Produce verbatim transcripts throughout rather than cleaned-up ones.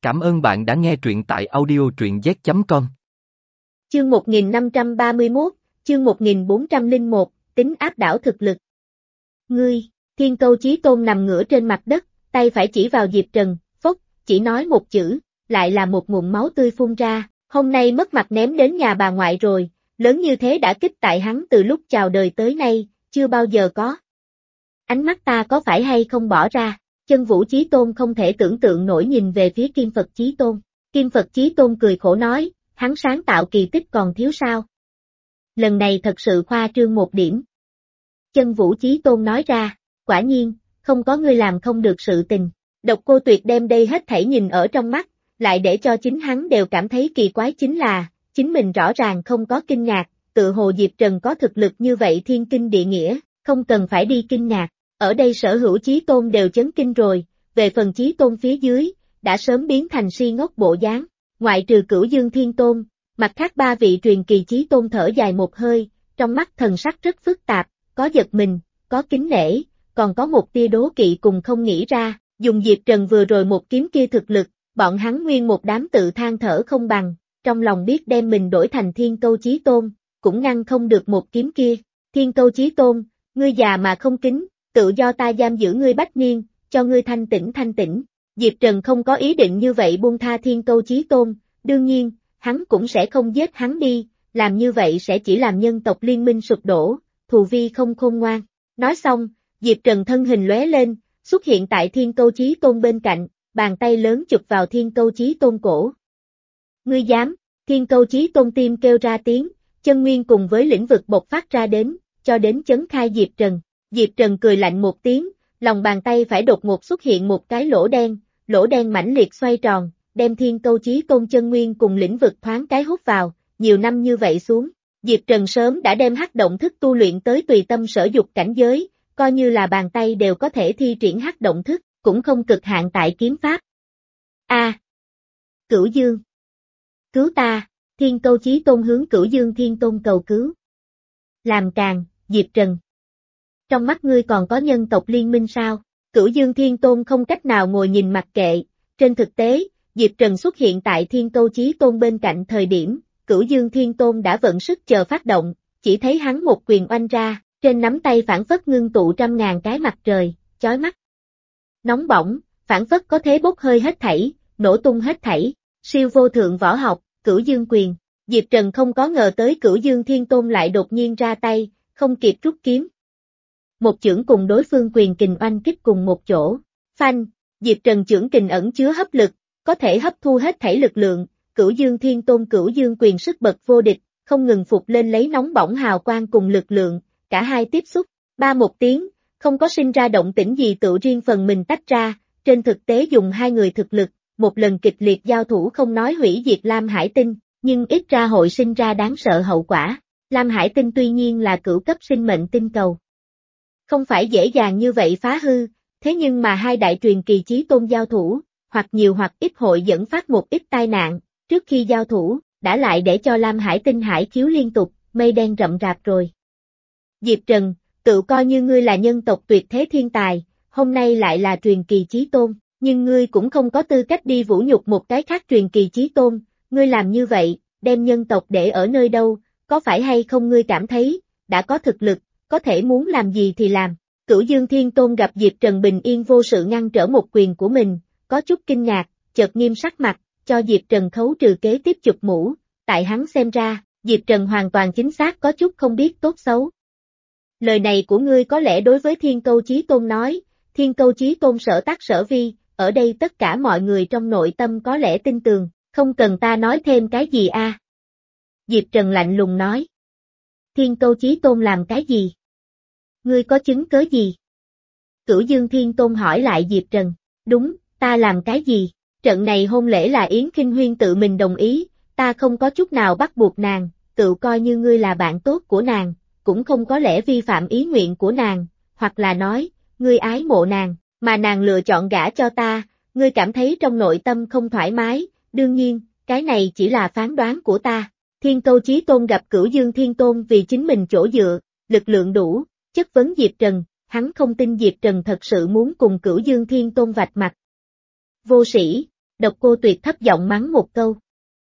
Cảm ơn bạn đã nghe truyện tại audio truyện z chấm com. Chương một nghìn năm trăm ba mươi mốt, chương một nghìn bốn trăm lẻ một, tính áp đảo thực lực. Ngươi, Thiên Câu Chí Tôn nằm ngửa trên mặt đất, tay phải chỉ vào Diệp Trần, phốc, chỉ nói một chữ, lại là một ngụm máu tươi phun ra, hôm nay mất mặt ném đến nhà bà ngoại rồi, lớn như thế đã kích tại hắn từ lúc chào đời tới nay, chưa bao giờ có. Ánh mắt ta có phải hay không bỏ ra, Chân Vũ Chí Tôn không thể tưởng tượng nổi nhìn về phía Kim Phật Chí Tôn, Kim Phật Chí Tôn cười khổ nói, hắn sáng tạo kỳ tích còn thiếu sao. Lần này thật sự khoa trương một điểm. Chân Vũ Chí Tôn nói ra, quả nhiên, không có ngươi làm không được sự tình. Độc Cô Tuyệt đem đây hết thảy nhìn ở trong mắt, lại để cho chính hắn đều cảm thấy kỳ quái chính là, chính mình rõ ràng không có kinh ngạc, tự hồ Diệp Trần có thực lực như vậy thiên kinh địa nghĩa, không cần phải đi kinh ngạc. Ở đây sở hữu Chí Tôn đều chấn kinh rồi, về phần Chí Tôn phía dưới, đã sớm biến thành si ngốc bộ dáng, ngoại trừ Cửu Dương Thiên Tôn, mặt khác ba vị truyền kỳ Chí Tôn thở dài một hơi, trong mắt thần sắc rất phức tạp, có giật mình, có kính nể, còn có một tia đố kỵ cùng không nghĩ ra, dùng Diệp Trần vừa rồi một kiếm kia thực lực, bọn hắn nguyên một đám tự than thở không bằng, trong lòng biết đem mình đổi thành Thiên Câu Chí Tôn, cũng ngăn không được một kiếm kia, Thiên Câu Chí Tôn, ngươi già mà không kính, tự do ta giam giữ ngươi bách niên, cho ngươi thanh tĩnh thanh tĩnh. Diệp Trần không có ý định như vậy buông tha Thiên Câu Chí Tôn, đương nhiên, hắn cũng sẽ không giết hắn đi, làm như vậy sẽ chỉ làm nhân tộc liên minh sụp đổ, thù vi không khôn ngoan. Nói xong, Diệp Trần thân hình lóe lên, xuất hiện tại Thiên Câu Chí Tôn bên cạnh, bàn tay lớn chụp vào Thiên Câu Chí Tôn cổ. Ngươi dám, Thiên Câu Chí Tôn tim kêu ra tiếng, chân nguyên cùng với lĩnh vực bộc phát ra đến, cho đến chấn khai Diệp Trần. Diệp Trần cười lạnh một tiếng, lòng bàn tay phải đột ngột xuất hiện một cái lỗ đen, lỗ đen mãnh liệt xoay tròn, đem Thiên Câu Chí Tôn chân nguyên cùng lĩnh vực thoáng cái hút vào, nhiều năm như vậy xuống, Diệp Trần sớm đã đem hắc động thức tu luyện tới tùy tâm sở dục cảnh giới, coi như là bàn tay đều có thể thi triển hắc động thức, cũng không cực hạn tại kiếm pháp. A. À, Cửu Dương, cứu ta, Thiên Câu Chí Tôn hướng Cửu Dương Thiên Tôn cầu cứu. Làm càng, Diệp Trần. Trong mắt ngươi còn có nhân tộc liên minh sao? Cửu Dương Thiên Tôn không cách nào ngồi nhìn mặc kệ, trên thực tế, Diệp Trần xuất hiện tại Thiên Câu Chí Tôn bên cạnh thời điểm, Cửu Dương Thiên Tôn đã vận sức chờ phát động, chỉ thấy hắn một quyền oanh ra, trên nắm tay phản phất ngưng tụ trăm ngàn cái mặt trời, chói mắt. Nóng bỏng, phản phất có thế bốc hơi hết thảy, nổ tung hết thảy, siêu vô thượng võ học, Cửu Dương quyền. Diệp Trần không có ngờ tới Cửu Dương Thiên Tôn lại đột nhiên ra tay, không kịp rút kiếm. Một chưởng cùng đối phương quyền kình oanh kích cùng một chỗ, phanh, Diệp Trần chưởng kình ẩn chứa hấp lực, có thể hấp thu hết thảy lực lượng, Cửu Dương Thiên Tôn Cửu Dương quyền sức bật vô địch, không ngừng phục lên lấy nóng bỏng hào quang cùng lực lượng, cả hai tiếp xúc, ba một tiếng, không có sinh ra động tĩnh gì tự riêng phần mình tách ra, trên thực tế dùng hai người thực lực, một lần kịch liệt giao thủ không nói hủy diệt Lam Hải Tinh, nhưng ít ra hội sinh ra đáng sợ hậu quả. Lam Hải Tinh tuy nhiên là cửu cấp sinh mệnh tinh cầu, không phải dễ dàng như vậy phá hư, thế nhưng mà hai đại truyền kỳ Chí Tôn giao thủ, hoặc nhiều hoặc ít hội dẫn phát một ít tai nạn, trước khi giao thủ, đã lại để cho Lam Hải Tinh hải khiếu liên tục, mây đen rậm rạp rồi. Diệp Trần, tự coi như ngươi là nhân tộc tuyệt thế thiên tài, hôm nay lại là truyền kỳ Chí Tôn, nhưng ngươi cũng không có tư cách đi vũ nhục một cái khác truyền kỳ Chí Tôn, ngươi làm như vậy, đem nhân tộc để ở nơi đâu, có phải hay không ngươi cảm thấy, đã có thực lực, có thể muốn làm gì thì làm. Cửu Dương Thiên Tôn gặp Diệp Trần bình yên vô sự ngăn trở một quyền của mình, có chút kinh ngạc, chợt nghiêm sắc mặt, cho Diệp Trần khấu trừ kế tiếp chụp mũ, tại hắn xem ra, Diệp Trần hoàn toàn chính xác có chút không biết tốt xấu. Lời này của ngươi có lẽ đối với Thiên Câu Chí Tôn nói, Thiên Câu Chí Tôn sở tác sở vi, ở đây tất cả mọi người trong nội tâm có lẽ tin tường, không cần ta nói thêm cái gì a. À? Diệp Trần lạnh lùng nói. Thiên Câu Chí Tôn làm cái gì? Ngươi có chứng cớ gì? Cửu Dương Thiên Tôn hỏi lại Diệp Trần. Đúng, ta làm cái gì? Trận này hôn lễ là Yến Kinh Huyên tự mình đồng ý, ta không có chút nào bắt buộc nàng, tự coi như ngươi là bạn tốt của nàng, cũng không có lẽ vi phạm ý nguyện của nàng, hoặc là nói, ngươi ái mộ nàng, mà nàng lựa chọn gả cho ta, ngươi cảm thấy trong nội tâm không thoải mái, đương nhiên, cái này chỉ là phán đoán của ta. Thiên Câu Chí Tôn gặp Cửu Dương Thiên Tôn vì chính mình chỗ dựa, lực lượng đủ, chất vấn Diệp Trần, hắn không tin Diệp Trần thật sự muốn cùng Cửu Dương Thiên Tôn vạch mặt. Vô sĩ, Độc Cô Tuyệt thấp giọng mắng một câu.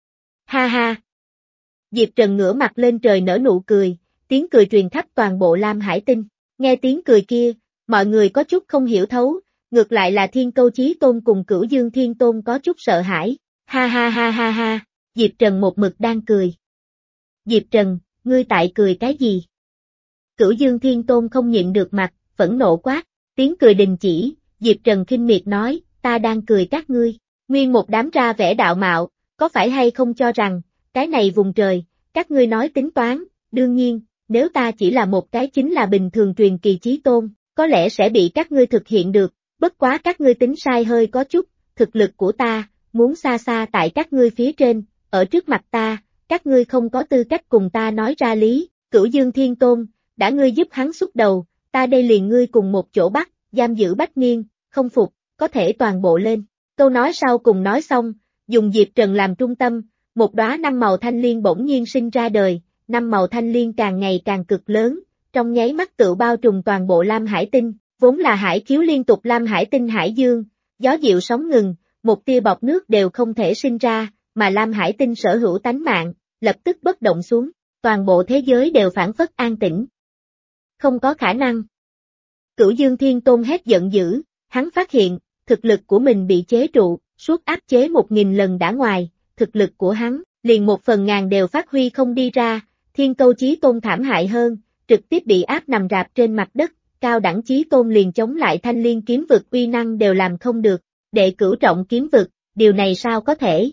Ha ha! Diệp Trần ngửa mặt lên trời nở nụ cười, tiếng cười truyền khắp toàn bộ Lam Hải Tinh. Nghe tiếng cười kia, mọi người có chút không hiểu thấu, ngược lại là Thiên Câu Chí Tôn cùng Cửu Dương Thiên Tôn có chút sợ hãi. Ha ha ha ha ha! Diệp Trần một mực đang cười. Diệp Trần, ngươi tại cười cái gì? Cửu Dương Thiên Tôn không nhịn được mặt, phẫn nộ quát, tiếng cười đình chỉ, Diệp Trần khinh miệt nói, ta đang cười các ngươi, nguyên một đám ra vẻ đạo mạo, có phải hay không cho rằng, cái này vùng trời, các ngươi nói tính toán, đương nhiên, nếu ta chỉ là một cái chính là bình thường truyền kỳ chí tôn, có lẽ sẽ bị các ngươi thực hiện được, bất quá các ngươi tính sai hơi có chút, thực lực của ta, muốn xa xa tại các ngươi phía trên, ở trước mặt ta, các ngươi không có tư cách cùng ta nói ra lý, Cửu Dương Thiên Tôn, đã ngươi giúp hắn xúc đầu, ta đây liền ngươi cùng một chỗ bắt, giam giữ bách niên, không phục, có thể toàn bộ lên. Câu nói sau cùng nói xong, dùng Diệp Trần làm trung tâm, một đóa năm màu thanh liên bỗng nhiên sinh ra đời, năm màu thanh liên càng ngày càng cực lớn, trong nháy mắt tự bao trùm toàn bộ Lam Hải Tinh, vốn là hải khiếu liên tục Lam Hải Tinh hải dương, gió dịu sóng ngừng, một tia bọt nước đều không thể sinh ra, mà Lam Hải Tinh sở hữu tánh mạng, lập tức bất động xuống, toàn bộ thế giới đều phản phất an tĩnh. Không có khả năng. Cửu Dương Thiên Tôn hét giận dữ, hắn phát hiện, thực lực của mình bị chế trụ, suốt áp chế một nghìn lần đã ngoài, thực lực của hắn, liền một phần ngàn đều phát huy không đi ra, Thiên Câu Chí Tôn thảm hại hơn, trực tiếp bị áp nằm rạp trên mặt đất, cao đẳng Chí Tôn liền chống lại thanh liên kiếm vực uy năng đều làm không được, đệ cửu trọng kiếm vực, điều này sao có thể?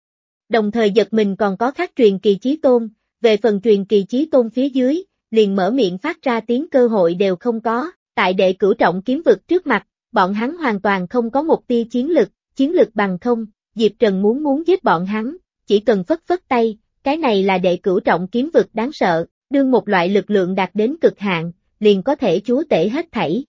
Đồng thời giật mình còn có khác truyền kỳ Chí Tôn, về phần truyền kỳ Chí Tôn phía dưới, liền mở miệng phát ra tiếng cơ hội đều không có, tại đệ cửu trọng kiếm vực trước mặt, bọn hắn hoàn toàn không có một tia chiến lực, chiến lực bằng không, Diệp Trần muốn muốn giết bọn hắn, chỉ cần phất phất tay, cái này là đệ cửu trọng kiếm vực đáng sợ, đương một loại lực lượng đạt đến cực hạn, liền có thể chúa tể hết thảy.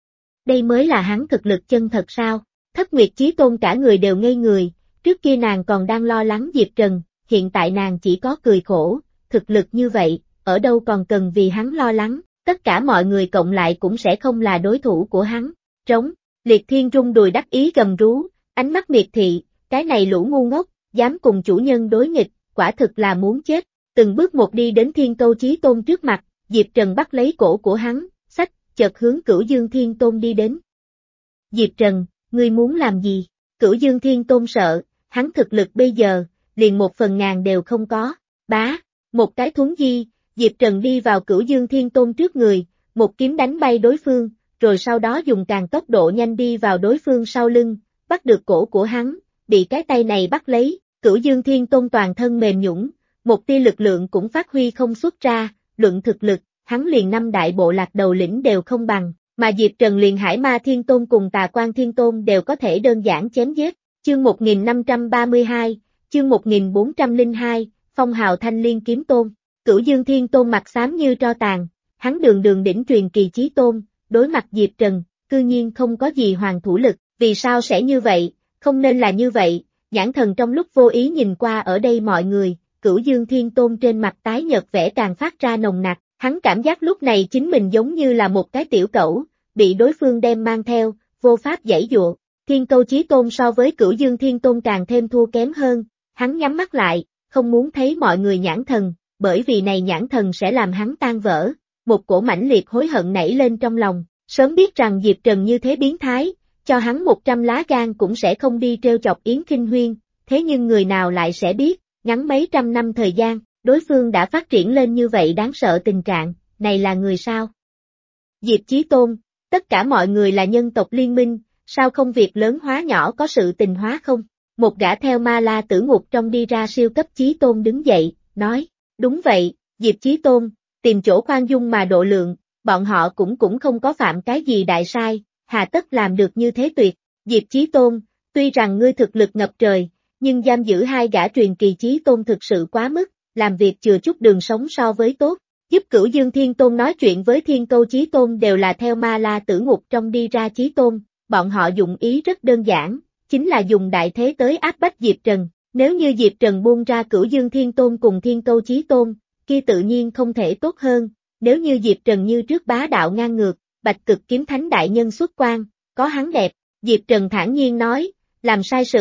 Đây mới là hắn thực lực chân thật sao? Thất Nguyệt Chí Tôn cả người đều ngây người, trước kia nàng còn đang lo lắng Diệp Trần, hiện tại nàng chỉ có cười khổ, thực lực như vậy, ở đâu còn cần vì hắn lo lắng, tất cả mọi người cộng lại cũng sẽ không là đối thủ của hắn. Trống, Liệt Thiên rung đùi đắc ý gầm rú, ánh mắt miệt thị, cái này lũ ngu ngốc, dám cùng chủ nhân đối nghịch, quả thực là muốn chết, từng bước một đi đến Thiên Câu Chí Tôn trước mặt, Diệp Trần bắt lấy cổ của hắn, xách, chợt hướng Cửu Dương Thiên Tôn đi đến. Diệp Trần, ngươi muốn làm gì? Cửu Dương Thiên Tôn sợ, hắn thực lực bây giờ, liền một phần ngàn đều không có, bá, một cái thuấn di, Diệp Trần đi vào Cửu Dương Thiên Tôn trước người, một kiếm đánh bay đối phương, rồi sau đó dùng càng tốc độ nhanh đi vào đối phương sau lưng, bắt được cổ của hắn, bị cái tay này bắt lấy, Cửu Dương Thiên Tôn toàn thân mềm nhũn, một tia lực lượng cũng phát huy không xuất ra, luận thực lực, hắn liền năm đại bộ lạc đầu lĩnh đều không bằng, mà Diệp Trần liền Hải Ma Thiên Tôn cùng Tà Quan Thiên Tôn đều có thể đơn giản chém giết. Chương một nghìn năm trăm ba mươi hai, chương một nghìn bốn trăm lẻ hai, Phong Hào Thanh Liên Kiếm Tôn. Cửu Dương Thiên Tôn mặt xám như tro tàn, hắn đường đường đỉnh truyền kỳ chí tôn, đối mặt Diệp Trần, cư nhiên không có gì hoàng thủ lực, vì sao sẽ như vậy, không nên là như vậy, nhãn thần trong lúc vô ý nhìn qua ở đây mọi người, Cửu Dương Thiên Tôn trên mặt tái nhợt vẻ càng phát ra nồng nặc, hắn cảm giác lúc này chính mình giống như là một cái tiểu cẩu, bị đối phương đem mang theo, vô pháp giãy dụa. Thiên Câu Chí Tôn so với Cửu Dương Thiên Tôn càng thêm thua kém hơn, hắn nhắm mắt lại, không muốn thấy mọi người nhãn thần, bởi vì này nhãn thần sẽ làm hắn tan vỡ, một cổ mãnh liệt hối hận nảy lên trong lòng, sớm biết rằng Diệp Trần như thế biến thái, cho hắn một trăm lá gan cũng sẽ không đi trêu chọc Yến Kinh Huyên, thế nhưng người nào lại sẽ biết, ngắn mấy trăm năm thời gian, đối phương đã phát triển lên như vậy đáng sợ tình trạng, này là người sao? Diệp Chí Tôn, tất cả mọi người là nhân tộc liên minh, sao không việc lớn hóa nhỏ có sự tình hóa không? Một gã theo Ma La Tử Ngục trong đi ra siêu cấp Chí Tôn đứng dậy, nói, đúng vậy, Diệp Chí Tôn, tìm chỗ khoan dung mà độ lượng, bọn họ cũng cũng không có phạm cái gì đại sai, hà tất làm được như thế tuyệt. Diệp Chí Tôn, tuy rằng ngươi thực lực ngập trời, nhưng giam giữ hai gã truyền kỳ Chí Tôn thực sự quá mức, làm việc chừa chút đường sống so với tốt. Giúp Cửu Dương Thiên Tôn nói chuyện với Thiên Câu Chí Tôn đều là theo Ma La Tử Ngục trong đi ra Chí Tôn, bọn họ dụng ý rất đơn giản, chính là dùng đại thế tới áp bách Diệp Trần. Nếu như Diệp Trần buông ra Cửu Dương Thiên Tôn cùng Thiên Câu Chí Tôn, kia tự nhiên không thể tốt hơn, nếu như Diệp Trần như trước bá đạo ngang ngược, Bạch Cực Kiếm Thánh đại nhân xuất quan, có hắn đẹp, Diệp Trần thản nhiên nói, làm sai sự,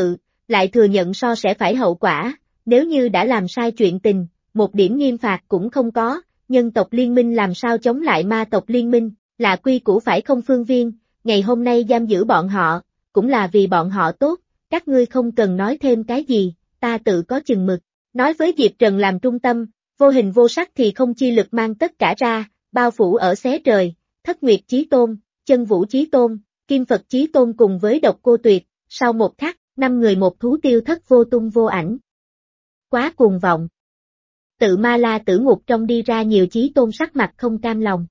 lại thừa nhận so sẽ phải hậu quả, nếu như đã làm sai chuyện tình, một điểm nghiêm phạt cũng không có, nhân tộc liên minh làm sao chống lại ma tộc liên minh, là quy củ phải không Phương Viên, ngày hôm nay giam giữ bọn họ, cũng là vì bọn họ tốt, các ngươi không cần nói thêm cái gì, ta tự có chừng mực, nói với Diệp Trần làm trung tâm, vô hình vô sắc thì không chi lực mang tất cả ra, bao phủ ở xé trời, Thất Nguyệt Chí Tôn, Chân Vũ Chí Tôn, Kim Phật Chí Tôn cùng với Độc Cô Tuyệt, sau một khắc, năm người một thú tiêu thất vô tung vô ảnh. Quá cuồng vọng. Tự Ma La Tử Ngục trong đi ra nhiều Chí Tôn sắc mặt không cam lòng.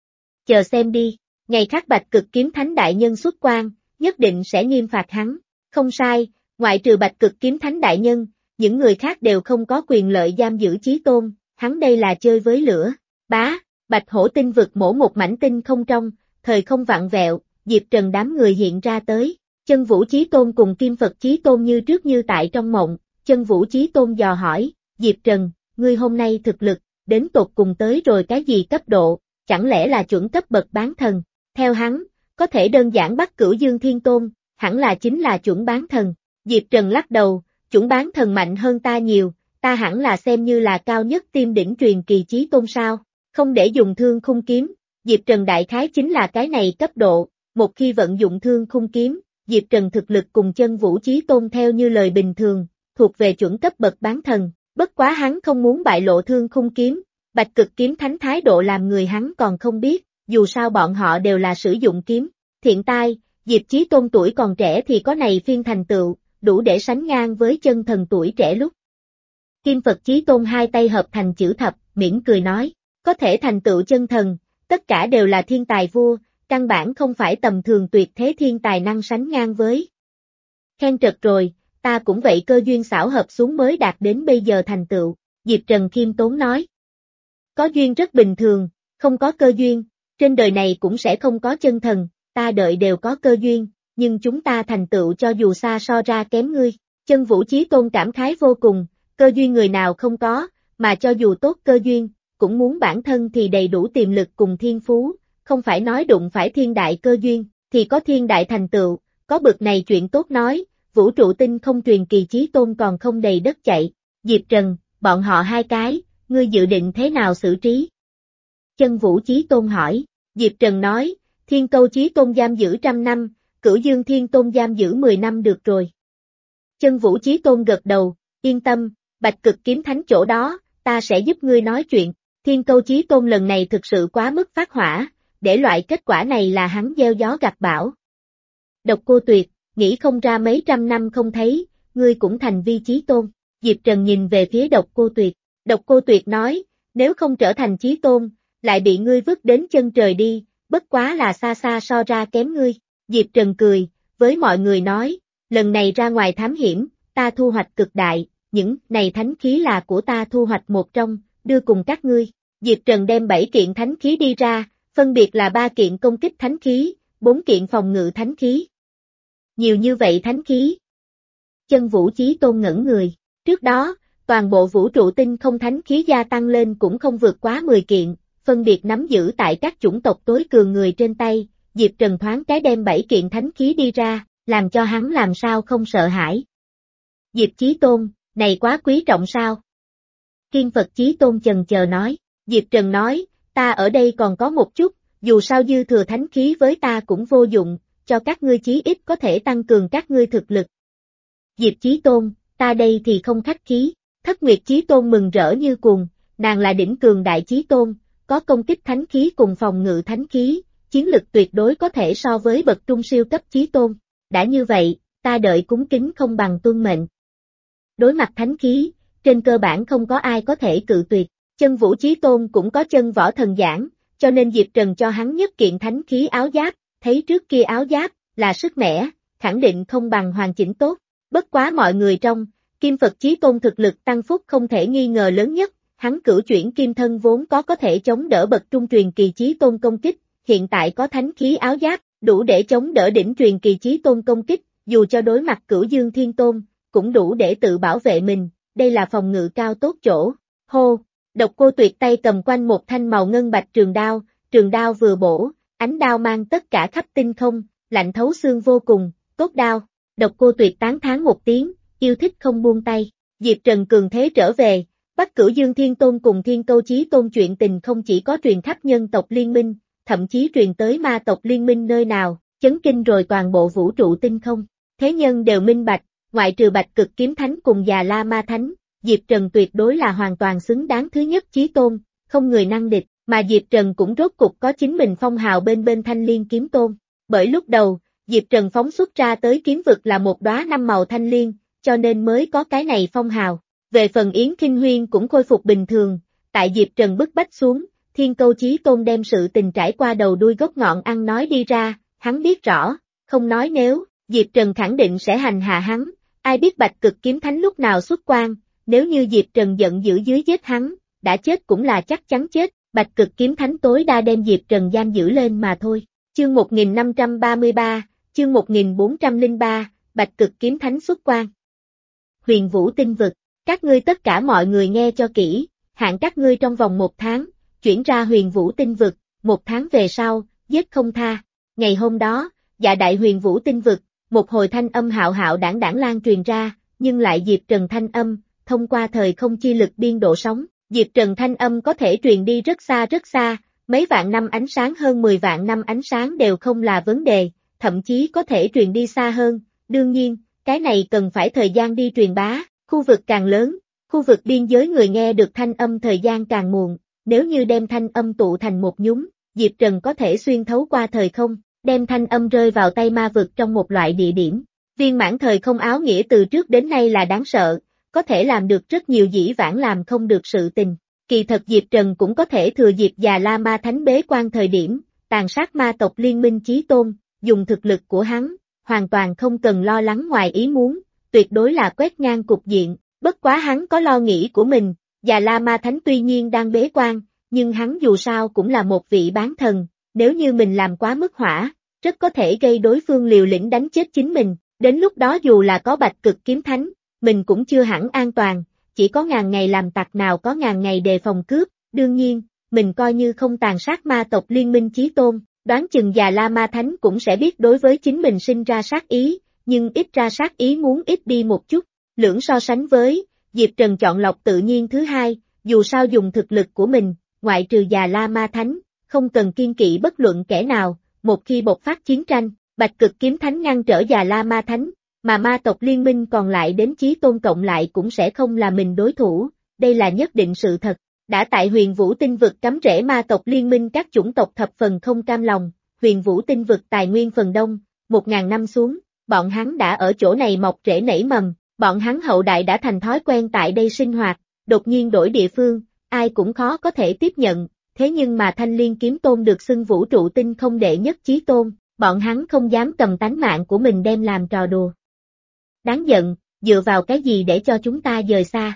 Chờ xem đi, ngày khác Bạch Cực Kiếm Thánh Đại Nhân xuất quan, nhất định sẽ nghiêm phạt hắn. Không sai, ngoại trừ Bạch Cực Kiếm Thánh Đại Nhân, những người khác đều không có quyền lợi giam giữ Chí Tôn, hắn đây là chơi với lửa. Bá, Bạch Hổ tinh vực mổ một mảnh tinh không trong, thời không vặn vẹo, Diệp Trần đám người hiện ra tới. Chân Vũ Chí Tôn cùng Kim Phật Chí Tôn như trước như tại trong mộng, Chân Vũ Chí Tôn dò hỏi, Diệp Trần, ngươi hôm nay thực lực, đến tột cùng tới rồi cái gì cấp độ, chẳng lẽ là chuẩn cấp bậc bán thần, theo hắn, có thể đơn giản bắt Cửu Dương Thiên Tôn, hẳn là chính là chuẩn bán thần, Diệp Trần lắc đầu, chuẩn bán thần mạnh hơn ta nhiều, ta hẳn là xem như là cao nhất tim đỉnh truyền kỳ Chí Tôn sao, không để dùng thương khung kiếm, Diệp Trần đại khái chính là cái này cấp độ, một khi vận dụng thương khung kiếm, Diệp Trần thực lực cùng Chân Vũ Chí Tôn theo như lời bình thường, thuộc về chuẩn cấp bậc bán thần, bất quá hắn không muốn bại lộ thương khung kiếm, Bạch Cực Kiếm Thánh thái độ làm người hắn còn không biết, dù sao bọn họ đều là sử dụng kiếm, thiện tai, Diệp Chí Tôn tuổi còn trẻ thì có này phiên thành tựu, đủ để sánh ngang với chân thần tuổi trẻ lúc. Kim Phật Chí Tôn hai tay hợp thành chữ thập, mỉm cười nói, có thể thành tựu chân thần, tất cả đều là thiên tài vua, căn bản không phải tầm thường tuyệt thế thiên tài năng sánh ngang với. Khen trật rồi, ta cũng vậy cơ duyên xảo hợp xuống mới đạt đến bây giờ thành tựu, Diệp Trần khiêm tốn nói. Có duyên rất bình thường, không có cơ duyên, trên đời này cũng sẽ không có chân thần, ta đợi đều có cơ duyên, nhưng chúng ta thành tựu cho dù xa so ra kém ngươi. Chân Vũ Chí Tôn cảm khái vô cùng, cơ duyên người nào không có, mà cho dù tốt cơ duyên, cũng muốn bản thân thì đầy đủ tiềm lực cùng thiên phú, không phải nói đụng phải thiên đại cơ duyên, thì có thiên đại thành tựu, có bực này chuyện tốt nói, vũ trụ tinh không truyền kỳ Chí Tôn còn không đầy đất chạy. Diệp Trần, bọn họ hai cái, ngươi dự định thế nào xử trí? Chân Vũ Chí Tôn hỏi, Diệp Trần nói, Thiên Câu Chí Tôn giam giữ trăm năm, Cửu Dương Thiên Tôn giam giữ mười năm được rồi. Chân Vũ Chí Tôn gật đầu, yên tâm, Bạch Cực Kiếm Thánh chỗ đó, ta sẽ giúp ngươi nói chuyện. Thiên Câu Chí Tôn lần này thực sự quá mức phát hỏa, để loại kết quả này là hắn gieo gió gặt bão. Độc Cô Tuyệt, nghĩ không ra mấy trăm năm không thấy, ngươi cũng thành vi Chí Tôn. Diệp Trần nhìn về phía Độc Cô Tuyệt, Độc Cô Tuyệt nói, nếu không trở thành Chí Tôn, lại bị ngươi vứt đến chân trời đi, bất quá là xa xa so ra kém ngươi. Diệp Trần cười, với mọi người nói, lần này ra ngoài thám hiểm, ta thu hoạch cực đại, những này thánh khí là của ta thu hoạch một trong, đưa cùng các ngươi. Diệp Trần đem bảy kiện thánh khí đi ra, phân biệt là ba kiện công kích thánh khí, bốn kiện phòng ngự thánh khí. Nhiều như vậy thánh khí. Chân Vũ Chí Tôn ngẩn người, trước đó, toàn bộ vũ trụ tinh không thánh khí gia tăng lên cũng không vượt quá mười kiện, phân biệt nắm giữ tại các chủng tộc tối cường người trên tay, Diệp Trần thoáng cái đem bảy kiện thánh khí đi ra, làm cho hắn làm sao không sợ hãi. Diệp Chí Tôn, này quá quý trọng sao? Kim Phật Chí Tôn chần chờ nói, Diệp Trần nói, ta ở đây còn có một chút, dù sao dư thừa thánh khí với ta cũng vô dụng, cho các ngươi chí ít có thể tăng cường các ngươi thực lực. Diệp Chí Tôn, ta đây thì không khách khí, Thất Nguyệt Chí Tôn mừng rỡ như cuồng, nàng là đỉnh cường đại Chí Tôn, có công kích thánh khí cùng phòng ngự thánh khí, chiến lực tuyệt đối có thể so với bậc trung siêu cấp Chí Tôn, đã như vậy, ta đợi cúng kính không bằng tuân mệnh. Đối mặt thánh khí, trên cơ bản không có ai có thể cự tuyệt, Chân Vũ Chí Tôn cũng có chân võ thần giảng, cho nên Diệp Trần cho hắn nhất kiện thánh khí áo giáp, thấy trước kia áo giáp, là sức mẻ, khẳng định không bằng hoàn chỉnh tốt, bất quá mọi người trong, Kim Phật Chí Tôn thực lực tăng phúc không thể nghi ngờ lớn nhất, hắn cửu chuyển kim thân vốn có có thể chống đỡ bậc trung truyền kỳ Chí Tôn công kích, hiện tại có thánh khí áo giáp, đủ để chống đỡ đỉnh truyền kỳ Chí Tôn công kích, dù cho đối mặt Cửu Dương Thiên Tôn, cũng đủ để tự bảo vệ mình, đây là phòng ngự cao tốt chỗ. Hô, Độc Cô Tuyệt tay cầm quanh một thanh màu ngân bạch trường đao, trường đao vừa bổ, ánh đao mang tất cả khắp tinh không, lạnh thấu xương vô cùng, tốt đao. Độc Cô Tuyệt tán thán một tiếng, yêu thích không buông tay. Diệp Trần cường thế trở về, Bắc Cửu Dương Thiên Tôn cùng Thiên Câu Chí Tôn chuyện tình không chỉ có truyền khắp nhân tộc liên minh, thậm chí truyền tới ma tộc liên minh nơi nào, chấn kinh rồi toàn bộ vũ trụ tinh không. Thế nhân đều minh bạch, ngoại trừ Bạch Cực Kiếm Thánh cùng Già La Ma Thánh, Diệp Trần tuyệt đối là hoàn toàn xứng đáng thứ nhất chí tôn, không người năng địch, mà Diệp Trần cũng rốt cục có chính mình phong hào bên bên Thanh Liên Kiếm Tôn. Bởi lúc đầu, Diệp Trần phóng xuất ra tới kiếm vực là một đóa năm màu thanh liên, cho nên mới có cái này phong hào. Về phần Yến Kinh Huyên cũng khôi phục bình thường, tại Diệp Trần bức bách xuống, Thiên Câu Chí Tôn đem sự tình trải qua đầu đuôi gốc ngọn ăn nói đi ra, hắn biết rõ, không nói nếu, Diệp Trần khẳng định sẽ hành hạ hắn, ai biết Bạch Cực Kiếm Thánh lúc nào xuất quan, nếu như Diệp Trần giận dữ dưới giết hắn, đã chết cũng là chắc chắn chết, Bạch Cực Kiếm Thánh tối đa đem Diệp Trần giam giữ lên mà thôi. Chương một nghìn năm trăm ba mươi ba, chương một nghìn bốn trăm lẻ ba, Bạch Cực Kiếm Thánh xuất quan. Huyền Vũ Tinh Vực, các ngươi tất cả mọi người nghe cho kỹ, hạn các ngươi trong vòng một tháng, chuyển ra Huyền Vũ Tinh Vực, một tháng về sau, giết không tha. Ngày hôm đó, dạ đại Huyền Vũ Tinh Vực, một hồi thanh âm hạo hạo đảng đảng lan truyền ra, nhưng lại Diệp Trần thanh âm, thông qua thời không chi lực biên độ sóng, Diệp Trần thanh âm có thể truyền đi rất xa rất xa, mấy vạn năm ánh sáng hơn mười vạn năm ánh sáng đều không là vấn đề, thậm chí có thể truyền đi xa hơn, đương nhiên, cái này cần phải thời gian đi truyền bá, khu vực càng lớn, khu vực biên giới người nghe được thanh âm thời gian càng muộn, nếu như đem thanh âm tụ thành một nhúm, Diệp Trần có thể xuyên thấu qua thời không, đem thanh âm rơi vào tay ma vực trong một loại địa điểm. Viên mãn thời không áo nghĩa từ trước đến nay là đáng sợ, có thể làm được rất nhiều dĩ vãng làm không được sự tình. Kỳ thật Diệp Trần cũng có thể thừa dịp Già La Ma Thánh bế quan thời điểm, tàn sát ma tộc liên minh chí tôn, dùng thực lực của hắn, hoàn toàn không cần lo lắng ngoài ý muốn, tuyệt đối là quét ngang cục diện, bất quá hắn có lo nghĩ của mình, Già La Ma Thánh tuy nhiên đang bế quan, nhưng hắn dù sao cũng là một vị bán thần, nếu như mình làm quá mức hỏa, rất có thể gây đối phương liều lĩnh đánh chết chính mình, đến lúc đó dù là có Bạch Cực Kiếm Thánh, mình cũng chưa hẳn an toàn, chỉ có ngàn ngày làm tặc nào có ngàn ngày đề phòng cướp, đương nhiên, mình coi như không tàn sát ma tộc liên minh chí tôn, đoán chừng Già La Ma Thánh cũng sẽ biết đối với chính mình sinh ra sát ý, nhưng ít ra sát ý muốn ít đi một chút, lưỡng so sánh với, Diệp Trần chọn lọc tự nhiên thứ hai, dù sao dùng thực lực của mình, ngoại trừ Già La Ma Thánh, không cần kiên kỵ bất luận kẻ nào, một khi bộc phát chiến tranh, Bạch Cực Kiếm Thánh ngăn trở Già La Ma Thánh, mà ma tộc liên minh còn lại đến chí tôn cộng lại cũng sẽ không là mình đối thủ, đây là nhất định sự thật. Đã tại Huyền Vũ Tinh Vực cắm rễ ma tộc liên minh các chủng tộc thập phần không cam lòng, Huyền Vũ Tinh Vực tài nguyên phần đông, một ngàn năm xuống, bọn hắn đã ở chỗ này mọc rễ nảy mầm, bọn hắn hậu đại đã thành thói quen tại đây sinh hoạt, đột nhiên đổi địa phương, ai cũng khó có thể tiếp nhận, thế nhưng mà Thanh Liên Kiếm Tôn được xưng vũ trụ tinh không đệ nhất chí tôn, bọn hắn không dám cầm tánh mạng của mình đem làm trò đùa. Đáng giận, dựa vào cái gì để cho chúng ta dời xa?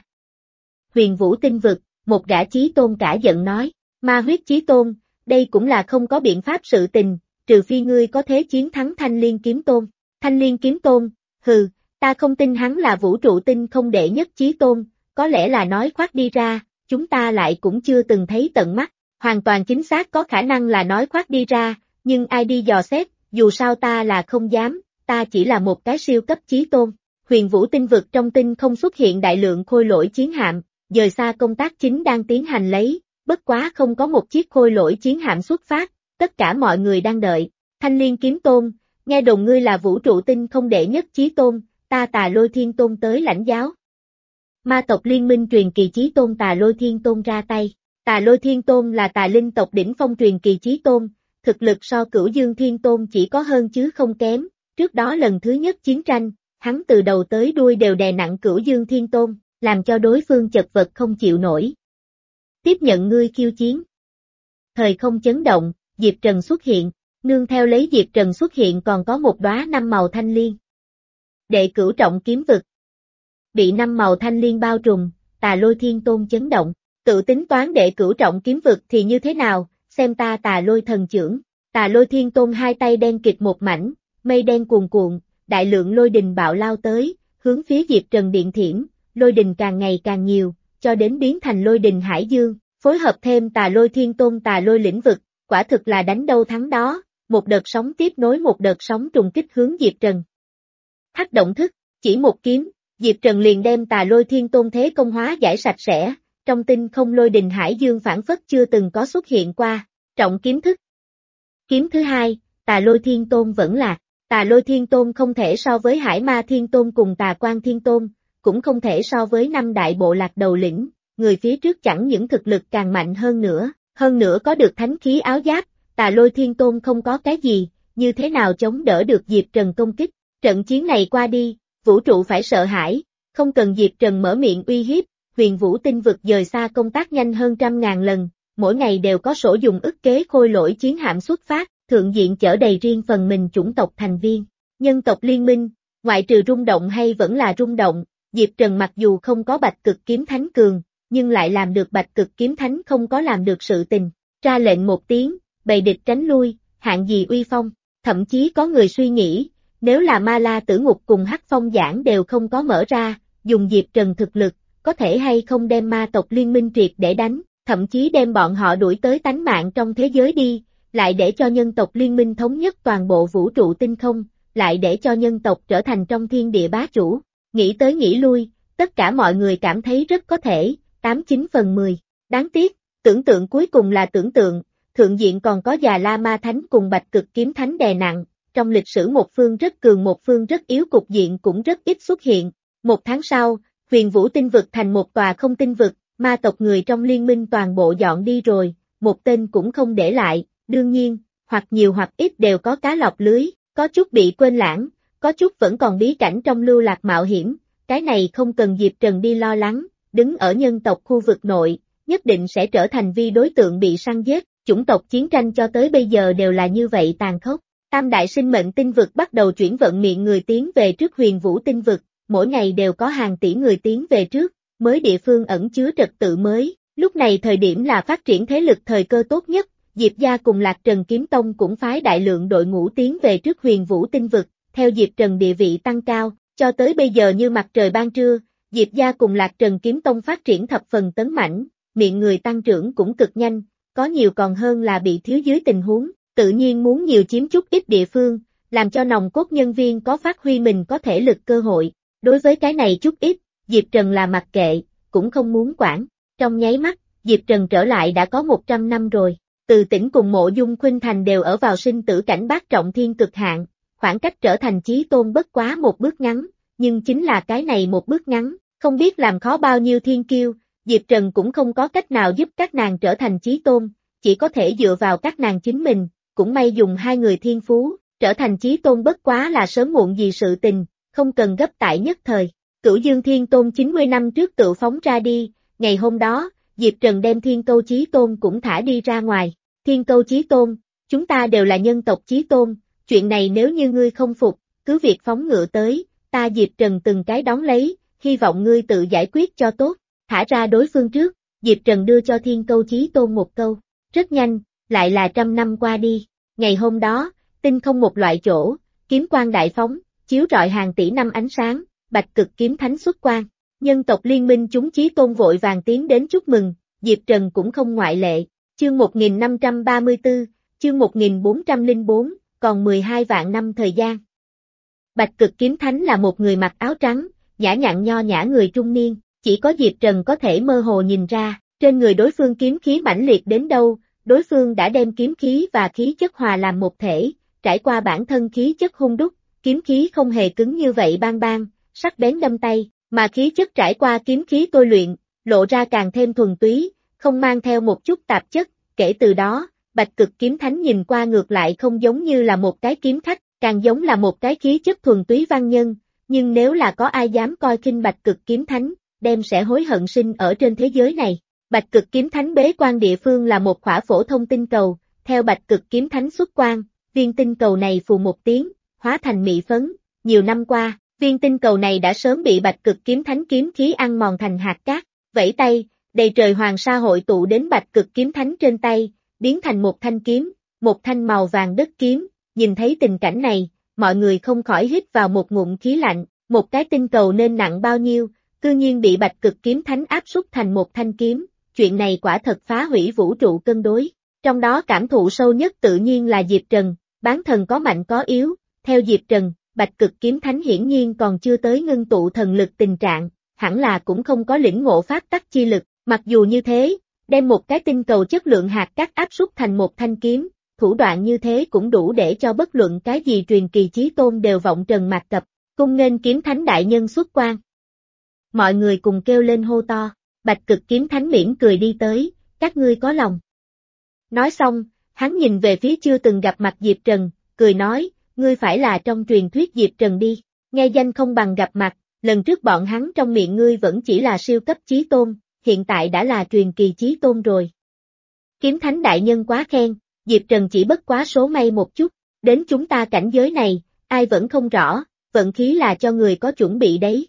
Huyền Vũ Tinh Vực, một gã chí tôn cả giận nói, ma huyết chí tôn, đây cũng là không có biện pháp sự tình, trừ phi ngươi có thế chiến thắng Thanh Liên Kiếm Tôn. Thanh Liên Kiếm Tôn, hừ, ta không tin hắn là vũ trụ tinh không đệ nhất chí tôn, có lẽ là nói khoác đi ra, chúng ta lại cũng chưa từng thấy tận mắt, hoàn toàn chính xác có khả năng là nói khoác đi ra, nhưng ai đi dò xét, dù sao ta là không dám, ta chỉ là một cái siêu cấp chí tôn. Huyền Vũ Tinh Vực trong tinh không xuất hiện đại lượng khôi lỗi chiến hạm, dời xa công tác chính đang tiến hành lấy, bất quá không có một chiếc khôi lỗi chiến hạm xuất phát, tất cả mọi người đang đợi. Thanh Liên Kiếm Tôn, nghe đồn ngươi là vũ trụ tinh không đệ nhất chí tôn, ta Tà Lôi Thiên Tôn tới lãnh giáo. Ma tộc liên minh truyền kỳ chí tôn Tà Lôi Thiên Tôn ra tay. Tà Lôi Thiên Tôn là tà linh tộc đỉnh phong truyền kỳ chí tôn, thực lực so Cửu Dương Thiên Tôn chỉ có hơn chứ không kém, trước đó lần thứ nhất chiến tranh, hắn từ đầu tới đuôi đều đè nặng Cửu Dương Thiên Tôn, làm cho đối phương chật vật không chịu nổi. Tiếp nhận ngươi khiêu chiến. Thời không chấn động, Diệp Trần xuất hiện, nương theo lấy Diệp Trần xuất hiện còn có một đóa năm màu thanh liên. Đệ cửu trọng kiếm vực. Bị năm màu thanh liên bao trùm, Tà Lôi Thiên Tôn chấn động, tự tính toán đệ cửu trọng kiếm vực thì như thế nào, xem ta Tà Lôi thần chưởng. Tà Lôi Thiên Tôn hai tay đen kịt một mảnh, mây đen cuồn cuộn, đại lượng lôi đình bạo lao tới, hướng phía Diệp Trần điện thiểm, lôi đình càng ngày càng nhiều, cho đến biến thành lôi đình hải dương, phối hợp thêm Tà Lôi Thiên Tôn Tà Lôi lĩnh vực, quả thực là đánh đâu thắng đó, một đợt sóng tiếp nối một đợt sóng trùng kích hướng Diệp Trần. Hắc động thức, chỉ một kiếm, Diệp Trần liền đem Tà Lôi Thiên Tôn thế công hóa giải sạch sẽ, trong tinh không lôi đình hải dương phản phất chưa từng có xuất hiện qua, trọng kiếm thức. Kiếm thứ hai, Tà Lôi Thiên Tôn vẫn lạc, Tà Lôi Thiên Tôn không thể so với Hải Ma Thiên Tôn cùng Tà Quang Thiên Tôn, cũng không thể so với năm đại bộ lạc đầu lĩnh, người phía trước chẳng những thực lực càng mạnh hơn nữa, hơn nữa có được thánh khí áo giáp, Tà Lôi Thiên Tôn không có cái gì, như thế nào chống đỡ được Diệp Trần công kích, trận chiến này qua đi, vũ trụ phải sợ hãi, không cần Diệp Trần mở miệng uy hiếp, huyền vũ tinh vực dời xa công tác nhanh hơn trăm ngàn lần, mỗi ngày đều có sổ dùng ức kế khôi lỗi chiến hạm xuất phát, thượng diện chở đầy riêng phần mình chủng tộc thành viên, nhân tộc liên minh, ngoại trừ rung động hay vẫn là rung động, Diệp Trần mặc dù không có Bạch Cực Kiếm Thánh cường, nhưng lại làm được Bạch Cực Kiếm Thánh không có làm được sự tình, ra lệnh một tiếng, bầy địch tránh lui, hạng gì uy phong, thậm chí có người suy nghĩ, nếu là Ma La Tử Ngục cùng Hắc Phong Giảng đều không có mở ra, dùng Diệp Trần thực lực, có thể hay không đem ma tộc liên minh triệt để đánh, thậm chí đem bọn họ đuổi tới tánh mạng trong thế giới đi, lại để cho nhân tộc liên minh thống nhất toàn bộ vũ trụ tinh không, lại để cho nhân tộc trở thành trong thiên địa bá chủ. Nghĩ tới nghĩ lui, tất cả mọi người cảm thấy rất có thể, tám chín phần mười. Đáng tiếc, tưởng tượng cuối cùng là tưởng tượng, thượng diện còn có Già La Ma Thánh cùng Bạch Cực Kiếm Thánh đè nặng, trong lịch sử một phương rất cường một phương rất yếu cục diện cũng rất ít xuất hiện. Một tháng sau, huyền vũ tinh vực thành một tòa không tinh vực, ma tộc người trong liên minh toàn bộ dọn đi rồi, một tên cũng không để lại, đương nhiên, hoặc nhiều hoặc ít đều có cá lọc lưới, có chút bị quên lãng, có chút vẫn còn bí cảnh trong lưu lạc mạo hiểm, cái này không cần Diệp Trần đi lo lắng, đứng ở nhân tộc khu vực nội, nhất định sẽ trở thành vi đối tượng bị săn giết, chủng tộc chiến tranh cho tới bây giờ đều là như vậy tàn khốc. Tam đại sinh mệnh tinh vực bắt đầu chuyển vận miệng người tiến về trước huyền vũ tinh vực, mỗi ngày đều có hàng tỷ người tiến về trước, mới địa phương ẩn chứa trật tự mới, lúc này thời điểm là phát triển thế lực thời cơ tốt nhất, Diệp gia cùng Lạc Trần Kiếm Tông cũng phái đại lượng đội ngũ tiến về trước huyền vũ tinh vực, theo Diệp Trần địa vị tăng cao, cho tới bây giờ như mặt trời ban trưa, Diệp gia cùng Lạc Trần Kiếm Tông phát triển thập phần tấn mãnh, miệng người tăng trưởng cũng cực nhanh, có nhiều còn hơn là bị thiếu dưới tình huống, tự nhiên muốn nhiều chiếm chút ít địa phương, làm cho nòng cốt nhân viên có phát huy mình có thể lực cơ hội. Đối với cái này chút ít, Diệp Trần là mặc kệ, cũng không muốn quản. Trong nháy mắt, Diệp Trần trở lại đã có một trăm năm rồi. Từ tỉnh cùng Mộ Dung Khuynh Thành đều ở vào sinh tử cảnh bát trọng thiên cực hạn, khoảng cách trở thành chí tôn bất quá một bước ngắn, nhưng chính là cái này một bước ngắn, không biết làm khó bao nhiêu thiên kiêu, Diệp Trần cũng không có cách nào giúp các nàng trở thành chí tôn, chỉ có thể dựa vào các nàng chính mình, cũng may dùng hai người thiên phú, trở thành chí tôn bất quá là sớm muộn gì sự tình, không cần gấp tại nhất thời. Cửu Dương Thiên Tôn chín mươi năm trước tự phóng ra đi, ngày hôm đó, Diệp Trần đem Thiên Câu Chí Tôn cũng thả đi ra ngoài. Thiên Câu Chí Tôn, chúng ta đều là nhân tộc Chí Tôn, chuyện này nếu như ngươi không phục, cứ việc phóng ngựa tới, ta Diệp Trần từng cái đón lấy, hy vọng ngươi tự giải quyết cho tốt, thả ra đối phương trước, Diệp Trần đưa cho Thiên Câu Chí Tôn một câu, rất nhanh, lại là trăm năm qua đi, ngày hôm đó, tinh không một loại chỗ, kiếm quang đại phóng, chiếu rọi hàng tỷ năm ánh sáng, Bạch Cực Kiếm Thánh xuất quang, nhân tộc liên minh chúng Chí Tôn vội vàng tiến đến chúc mừng, Diệp Trần cũng không ngoại lệ, chương một nghìn năm trăm ba mươi tư, chương một nghìn bốn trăm lẻ bốn, còn mười hai vạn năm thời gian. Bạch Cực Kiếm Thánh là một người mặc áo trắng, nhã nhặn nho nhã người trung niên, chỉ có Diệp Trần có thể mơ hồ nhìn ra, trên người đối phương kiếm khí mãnh liệt đến đâu, đối phương đã đem kiếm khí và khí chất hòa làm một thể, trải qua bản thân khí chất hung đúc, kiếm khí không hề cứng như vậy bang bang, sắc bén đâm tay, mà khí chất trải qua kiếm khí tôi luyện, lộ ra càng thêm thuần túy, không mang theo một chút tạp chất, kể từ đó, Bạch Cực Kiếm Thánh nhìn qua ngược lại không giống như là một cái kiếm khách, càng giống là một cái khí chất thuần túy văn nhân, nhưng nếu là có ai dám coi khinh Bạch Cực Kiếm Thánh, đem sẽ hối hận sinh ở trên thế giới này. Bạch Cực Kiếm Thánh bế quan địa phương là một khỏa phổ thông tinh cầu, theo Bạch Cực Kiếm Thánh xuất quan, viên tinh cầu này phù một tiếng, hóa thành mị phấn, nhiều năm qua, viên tinh cầu này đã sớm bị Bạch Cực Kiếm Thánh kiếm khí ăn mòn thành hạt cát, vẫy tay, đầy trời hoàng sa hội tụ đến Bạch Cực Kiếm Thánh trên tay, biến thành một thanh kiếm, một thanh màu vàng đất kiếm, nhìn thấy tình cảnh này, mọi người không khỏi hít vào một ngụm khí lạnh, một cái tinh cầu nên nặng bao nhiêu, cư nhiên bị Bạch Cực Kiếm Thánh áp suất thành một thanh kiếm, chuyện này quả thật phá hủy vũ trụ cân đối, trong đó cảm thụ sâu nhất tự nhiên là Diệp Trần, bán thần có mạnh có yếu, theo Diệp Trần, Bạch Cực Kiếm Thánh hiển nhiên còn chưa tới ngưng tụ thần lực tình trạng, hẳn là cũng không có lĩnh ngộ pháp tắc chi lực, mặc dù như thế, đem một cái tinh cầu chất lượng hạt cát áp xúc thành một thanh kiếm, thủ đoạn như thế cũng đủ để cho bất luận cái gì truyền kỳ chí tôn đều vọng trần mạt cập, cung nghênh Kiếm Thánh đại nhân xuất quan. Mọi người cùng kêu lên hô to, Bạch Cực Kiếm Thánh mỉm cười đi tới, các ngươi có lòng. Nói xong, hắn nhìn về phía chưa từng gặp mặt Diệp Trần, cười nói, ngươi phải là trong truyền thuyết Diệp Trần đi, nghe danh không bằng gặp mặt, lần trước bọn hắn trong miệng ngươi vẫn chỉ là siêu cấp chí tôn, hiện tại đã là truyền kỳ chí tôn rồi. Kiếm Thánh đại nhân quá khen, Diệp Trần chỉ bất quá số may một chút, đến chúng ta cảnh giới này, ai vẫn không rõ, vận khí là cho người có chuẩn bị đấy.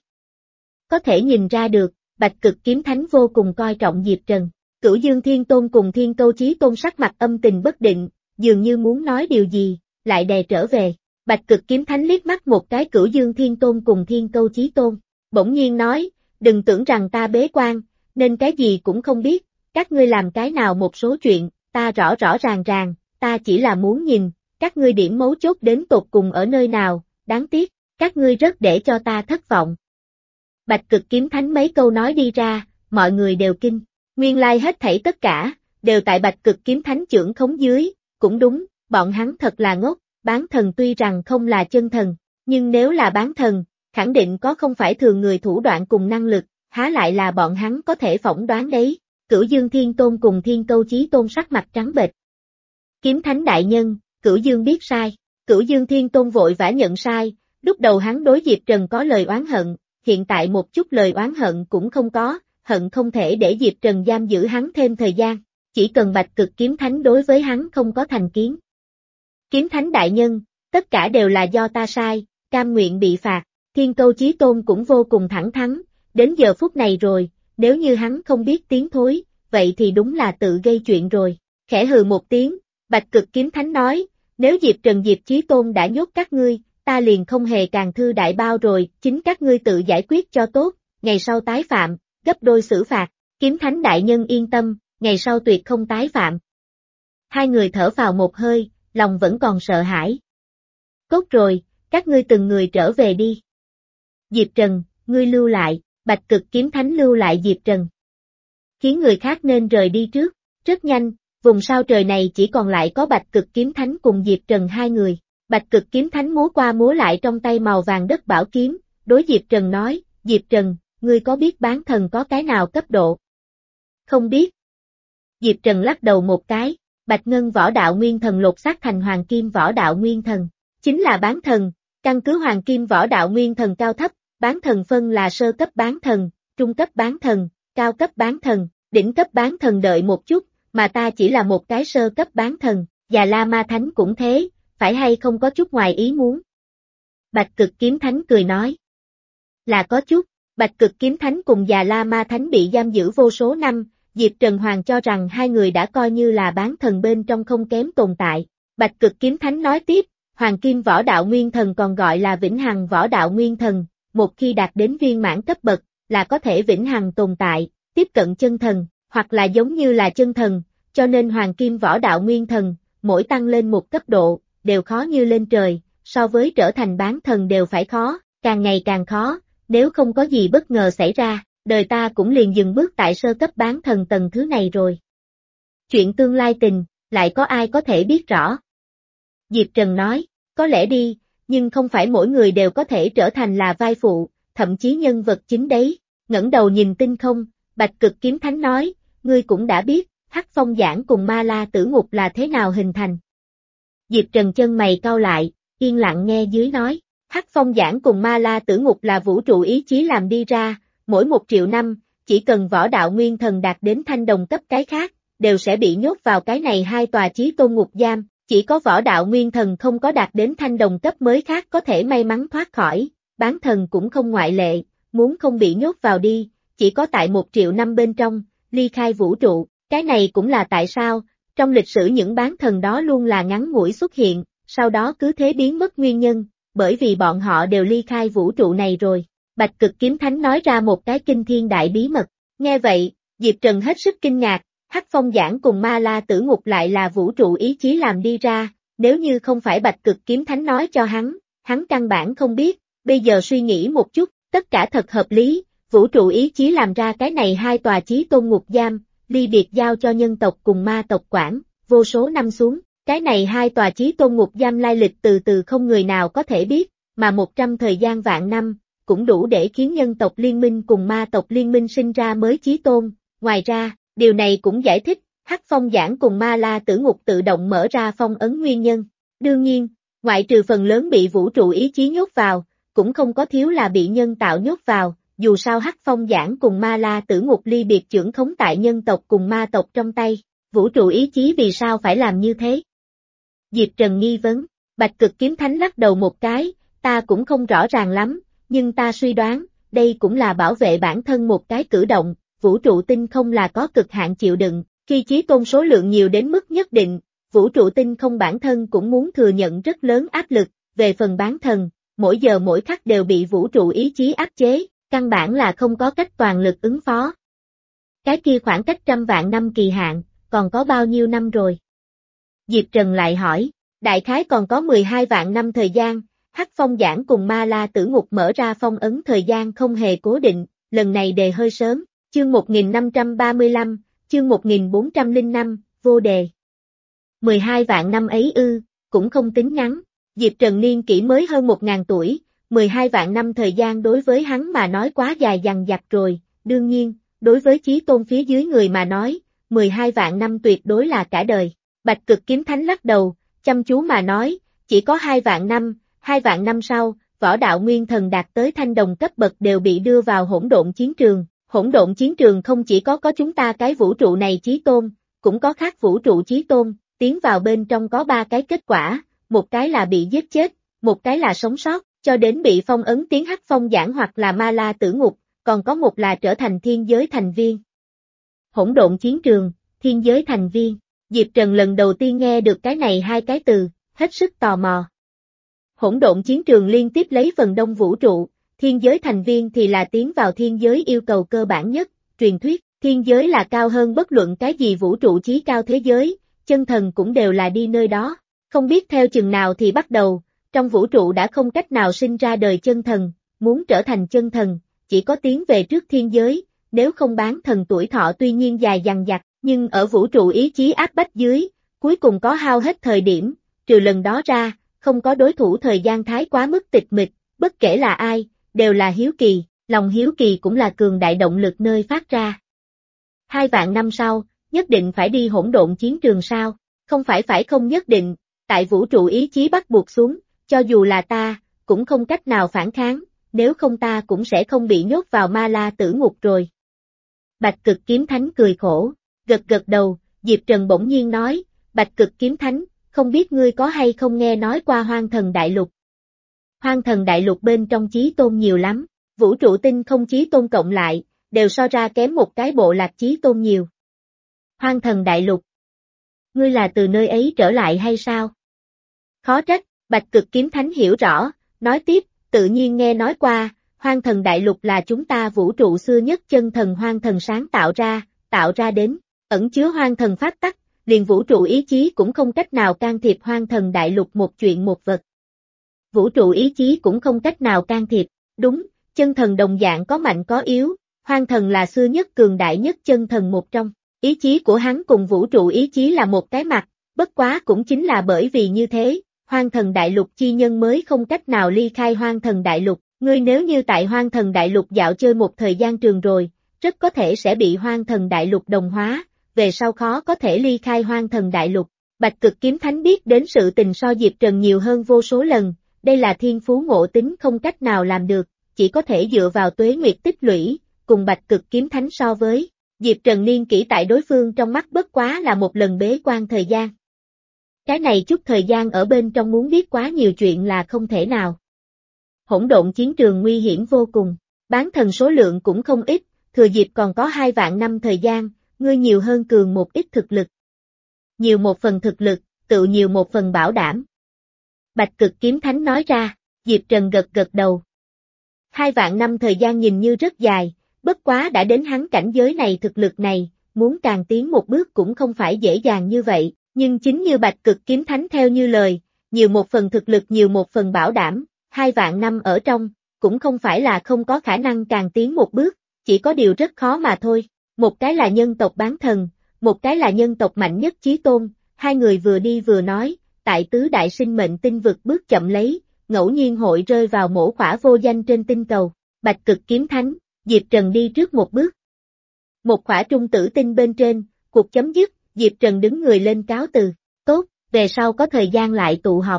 Có thể nhìn ra được, Bạch Cực Kiếm Thánh vô cùng coi trọng Diệp Trần. Cửu Dương Thiên Tôn cùng Thiên Câu Chí Tôn sắc mặt âm tình bất định, dường như muốn nói điều gì, lại đè trở về. Bạch Cực Kiếm Thánh liếc mắt một cái Cửu Dương Thiên Tôn cùng Thiên Câu Chí Tôn, bỗng nhiên nói, đừng tưởng rằng ta bế quan, nên cái gì cũng không biết, các ngươi làm cái nào một số chuyện, ta rõ rõ ràng ràng, ta chỉ là muốn nhìn, các ngươi điểm mấu chốt đến tột cùng ở nơi nào, đáng tiếc, các ngươi rất để cho ta thất vọng. Bạch Cực Kiếm Thánh mấy câu nói đi ra, mọi người đều kinh, nguyên lai hết thảy tất cả, đều tại Bạch Cực Kiếm Thánh trưởng khống dưới, cũng đúng, bọn hắn thật là ngốc, bán thần tuy rằng không là chân thần, nhưng nếu là bán thần, khẳng định có không phải thường người thủ đoạn cùng năng lực, há lại là bọn hắn có thể phỏng đoán đấy. Cửu Dương Thiên Tôn cùng Thiên Câu Chí Tôn sắc mặt trắng bệch. Kiếm Thánh đại nhân, Cửu Dương biết sai, Cửu Dương Thiên Tôn vội vã nhận sai, lúc đầu hắn đối Diệp Trần có lời oán hận, hiện tại một chút lời oán hận cũng không có, hận không thể để Diệp Trần giam giữ hắn thêm thời gian, chỉ cần Bạch Cực Kiếm Thánh đối với hắn không có thành kiến. Kiếm Thánh đại nhân, tất cả đều là do ta sai, cam nguyện bị phạt, Thiên Câu Chí Tôn cũng vô cùng thẳng thắn, đến giờ phút này rồi, nếu như hắn không biết tiến thối, vậy thì đúng là tự gây chuyện rồi, khẽ hừ một tiếng, Bạch Cực Kiếm Thánh nói, nếu Diệp Trần Diệp Chí Tôn đã nhốt các ngươi, ta liền không hề càng thư đại bao rồi, chính các ngươi tự giải quyết cho tốt, ngày sau tái phạm, gấp đôi xử phạt, Kiếm Thánh đại nhân yên tâm, ngày sau tuyệt không tái phạm. Hai người thở vào một hơi, lòng vẫn còn sợ hãi. Tốt rồi, các ngươi từng người trở về đi. Diệp Trần, ngươi lưu lại, Bạch Cực Kiếm Thánh lưu lại Diệp Trần. Khiến người khác nên rời đi trước, rất nhanh, vùng sao trời này chỉ còn lại có Bạch Cực Kiếm Thánh cùng Diệp Trần hai người. Bạch Cực Kiếm Thánh múa qua múa lại trong tay màu vàng đất bảo kiếm, đối Diệp Trần nói, Diệp Trần, ngươi có biết bán thần có cái nào cấp độ? Không biết. Diệp Trần lắc đầu một cái, Bạch Ngân võ đạo nguyên thần lột xác thành Hoàng Kim võ đạo nguyên thần, chính là bán thần, căn cứ Hoàng Kim võ đạo nguyên thần cao thấp, bán thần phân là sơ cấp bán thần, trung cấp bán thần, cao cấp bán thần, đỉnh cấp bán thần đợi một chút, mà ta chỉ là một cái sơ cấp bán thần, Già La Ma Thánh cũng thế, phải hay không có chút ngoài ý muốn? Bạch Cực Kiếm Thánh cười nói. Là có chút, Bạch Cực Kiếm Thánh cùng Già La Ma Thánh bị giam giữ vô số năm, Diệp Trần Hoàng cho rằng hai người đã coi như là bán thần bên trong không kém tồn tại. Bạch Cực Kiếm Thánh nói tiếp, Hoàng Kim võ đạo nguyên thần còn gọi là vĩnh hằng võ đạo nguyên thần, một khi đạt đến viên mãn cấp bậc, là có thể vĩnh hằng tồn tại, tiếp cận chân thần, hoặc là giống như là chân thần, cho nên Hoàng Kim võ đạo nguyên thần, mỗi tăng lên một cấp độ, đều khó như lên trời, so với trở thành bán thần đều phải khó, càng ngày càng khó, nếu không có gì bất ngờ xảy ra, đời ta cũng liền dừng bước tại sơ cấp bán thần tầng thứ này rồi. Chuyện tương lai tình, lại có ai có thể biết rõ? Diệp Trần nói, có lẽ đi, nhưng không phải mỗi người đều có thể trở thành là vai phụ, thậm chí nhân vật chính đấy. Ngẩng đầu nhìn tinh không, Bạch Cực Kiếm Thánh nói, ngươi cũng đã biết, Hắc Phong Giảng cùng Ma La Tử Ngục là thế nào hình thành. Diệp Trần chân mày cau lại, yên lặng nghe dưới nói, Hắc Phong Giảng cùng Ma La Tử Ngục là vũ trụ ý chí làm đi ra, mỗi một triệu năm, chỉ cần võ đạo nguyên thần đạt đến thanh đồng cấp cái khác, đều sẽ bị nhốt vào cái này hai tòa chí tôn ngục giam, chỉ có võ đạo nguyên thần không có đạt đến thanh đồng cấp mới khác có thể may mắn thoát khỏi, bán thần cũng không ngoại lệ, muốn không bị nhốt vào đi, chỉ có tại một triệu năm bên trong, ly khai vũ trụ, cái này cũng là tại sao, trong lịch sử những bán thần đó luôn là ngắn ngủi xuất hiện, sau đó cứ thế biến mất nguyên nhân, bởi vì bọn họ đều ly khai vũ trụ này rồi. Bạch Cực Kiếm Thánh nói ra một cái kinh thiên đại bí mật, nghe vậy, Diệp Trần hết sức kinh ngạc, Hắc Phong Giảng cùng Ma La Tử Ngục lại là vũ trụ ý chí làm đi ra, nếu như không phải Bạch Cực Kiếm Thánh nói cho hắn, hắn căn bản không biết, bây giờ suy nghĩ một chút, tất cả thật hợp lý, vũ trụ ý chí làm ra cái này hai tòa chí tôn ngục giam, ly biệt giao cho nhân tộc cùng ma tộc quản, vô số năm xuống, cái này hai tòa chí tôn ngục giam lai lịch từ từ không người nào có thể biết, mà một trăm thời gian vạn năm, cũng đủ để khiến nhân tộc liên minh cùng ma tộc liên minh sinh ra mới chí tôn, ngoài ra, điều này cũng giải thích, Hắc Phong Giảng cùng Ma La Tử Ngục tự động mở ra phong ấn nguyên nhân. Đương nhiên, ngoại trừ phần lớn bị vũ trụ ý chí nhốt vào, cũng không có thiếu là bị nhân tạo nhốt vào, dù sao Hắc Phong Giảng cùng Ma La Tử Ngục ly biệt trưởng khống tại nhân tộc cùng ma tộc trong tay, vũ trụ ý chí vì sao phải làm như thế? Diệp Trần nghi vấn, Bạch Cực Kiếm Thánh lắc đầu một cái, ta cũng không rõ ràng lắm, nhưng ta suy đoán, đây cũng là bảo vệ bản thân một cái cử động, vũ trụ tinh không là có cực hạn chịu đựng, khi chí tôn số lượng nhiều đến mức nhất định, vũ trụ tinh không bản thân cũng muốn thừa nhận rất lớn áp lực, về phần bán thần, mỗi giờ mỗi khắc đều bị vũ trụ ý chí áp chế, căn bản là không có cách toàn lực ứng phó. Cái kia khoảng cách trăm vạn năm kỳ hạn, còn có bao nhiêu năm rồi? Diệp Trần lại hỏi, đại khái còn có mười hai vạn năm thời gian, Hắc Phong Giảng cùng Ma La Tử Ngục mở ra phong ấn thời gian không hề cố định, lần này đề hơi sớm, chương một nghìn năm trăm ba mươi lăm, chương một nghìn bốn trăm lẻ năm, vô đề. mười hai vạn năm ấy ư, cũng không tính ngắn, Diệp Trần niên kỷ mới hơn một ngàn tuổi, mười hai vạn năm thời gian đối với hắn mà nói quá dài dằng dặc rồi, đương nhiên, đối với chí tôn phía dưới người mà nói, mười hai vạn năm tuyệt đối là cả đời. Bạch Cực Kiếm Thánh lắc đầu, chăm chú mà nói, chỉ có hai vạn năm, hai vạn năm sau, võ đạo nguyên thần đạt tới thanh đồng cấp bậc đều bị đưa vào hỗn độn chiến trường. Hỗn độn chiến trường không chỉ có có chúng ta cái vũ trụ này chí tôn, cũng có khác vũ trụ chí tôn, tiến vào bên trong có ba cái kết quả, một cái là bị giết chết, một cái là sống sót, cho đến bị phong ấn tiến Hắc Phong Giảng hoặc là Ma La Tử Ngục, còn có một là trở thành thiên giới thành viên. Hỗn độn chiến trường, thiên giới thành viên, Diệp Trần lần đầu tiên nghe được cái này hai cái từ, hết sức tò mò. Hỗn độn chiến trường liên tiếp lấy phần đông vũ trụ, thiên giới thành viên thì là tiến vào thiên giới yêu cầu cơ bản nhất, truyền thuyết, thiên giới là cao hơn bất luận cái gì vũ trụ chí cao thế giới, chân thần cũng đều là đi nơi đó, không biết theo chừng nào thì bắt đầu, trong vũ trụ đã không cách nào sinh ra đời chân thần, muốn trở thành chân thần, chỉ có tiến về trước thiên giới, nếu không bán thần tuổi thọ tuy nhiên dài dằng dặc, nhưng ở vũ trụ ý chí áp bách dưới, cuối cùng có hao hết thời điểm, trừ lần đó ra, không có đối thủ thời gian thái quá mức tịch mịch, bất kể là ai, đều là hiếu kỳ, lòng hiếu kỳ cũng là cường đại động lực nơi phát ra. Hai vạn năm sau, nhất định phải đi hỗn độn chiến trường sao? Không phải phải không nhất định, tại vũ trụ ý chí bắt buộc xuống, cho dù là ta, cũng không cách nào phản kháng, nếu không ta cũng sẽ không bị nhốt vào Ma La Tử Ngục rồi. Bạch Cực Kiếm Thánh cười khổ, gật gật đầu, Diệp Trần bỗng nhiên nói, Bạch Cực Kiếm Thánh, không biết ngươi có hay không nghe nói qua Hoang Thần Đại Lục. Hoang Thần Đại Lục bên trong chí tôn nhiều lắm, vũ trụ tinh không chí tôn cộng lại, đều so ra kém một cái bộ lạc chí tôn nhiều. Hoang Thần Đại Lục. Ngươi là từ nơi ấy trở lại hay sao? Khó trách, Bạch Cực Kiếm Thánh hiểu rõ, nói tiếp, tự nhiên nghe nói qua, Hoang Thần Đại Lục là chúng ta vũ trụ xưa nhất chân thần Hoang Thần sáng tạo ra, tạo ra đến, ẩn chứa Hoang Thần pháp tắc, liền vũ trụ ý chí cũng không cách nào can thiệp Hoang Thần Đại Lục một chuyện một vật. Vũ trụ ý chí cũng không cách nào can thiệp, đúng, chân thần đồng dạng có mạnh có yếu, Hoang Thần là xưa nhất cường đại nhất chân thần một trong, ý chí của hắn cùng vũ trụ ý chí là một cái mặt, bất quá cũng chính là bởi vì như thế, Hoang Thần Đại Lục chi nhân mới không cách nào ly khai Hoang Thần Đại Lục, ngươi nếu như tại Hoang Thần Đại Lục dạo chơi một thời gian trường rồi, rất có thể sẽ bị Hoang Thần Đại Lục đồng hóa, về sau khó có thể ly khai Hoang Thần Đại Lục. Bạch Cực Kiếm Thánh biết đến sự tình so Diệp Trần nhiều hơn vô số lần, đây là thiên phú ngộ tính không cách nào làm được, chỉ có thể dựa vào tuế nguyệt tích lũy, cùng Bạch Cực Kiếm Thánh so với, Diệp Trần niên kỷ tại đối phương trong mắt bất quá là một lần bế quan thời gian. Cái này chút thời gian ở bên trong muốn biết quá nhiều chuyện là không thể nào. Hỗn độn chiến trường nguy hiểm vô cùng, bán thần số lượng cũng không ít, thừa dịp còn có hai vạn năm thời gian, ngươi nhiều hơn cường một ít thực lực. Nhiều một phần thực lực, tự nhiều một phần bảo đảm. Bạch Cực Kiếm Thánh nói ra, Diệp Trần gật gật đầu. Hai vạn năm thời gian nhìn như rất dài, bất quá đã đến hắn cảnh giới này thực lực này, muốn càng tiến một bước cũng không phải dễ dàng như vậy, nhưng chính như Bạch Cực Kiếm Thánh theo như lời, nhiều một phần thực lực nhiều một phần bảo đảm, hai vạn năm ở trong, cũng không phải là không có khả năng càng tiến một bước, chỉ có điều rất khó mà thôi. Một cái là nhân tộc bán thần, một cái là nhân tộc mạnh nhất chí tôn, hai người vừa đi vừa nói, tại tứ đại sinh mệnh tinh vực bước chậm lấy, ngẫu nhiên hội rơi vào mổ khỏa vô danh trên tinh cầu. Bạch Cực Kiếm Thánh, Diệp Trần đi trước một bước. Một khỏa trung tử tinh bên trên, cuộc chấm dứt, Diệp Trần đứng người lên cáo từ, tốt, về sau có thời gian lại tụ họp.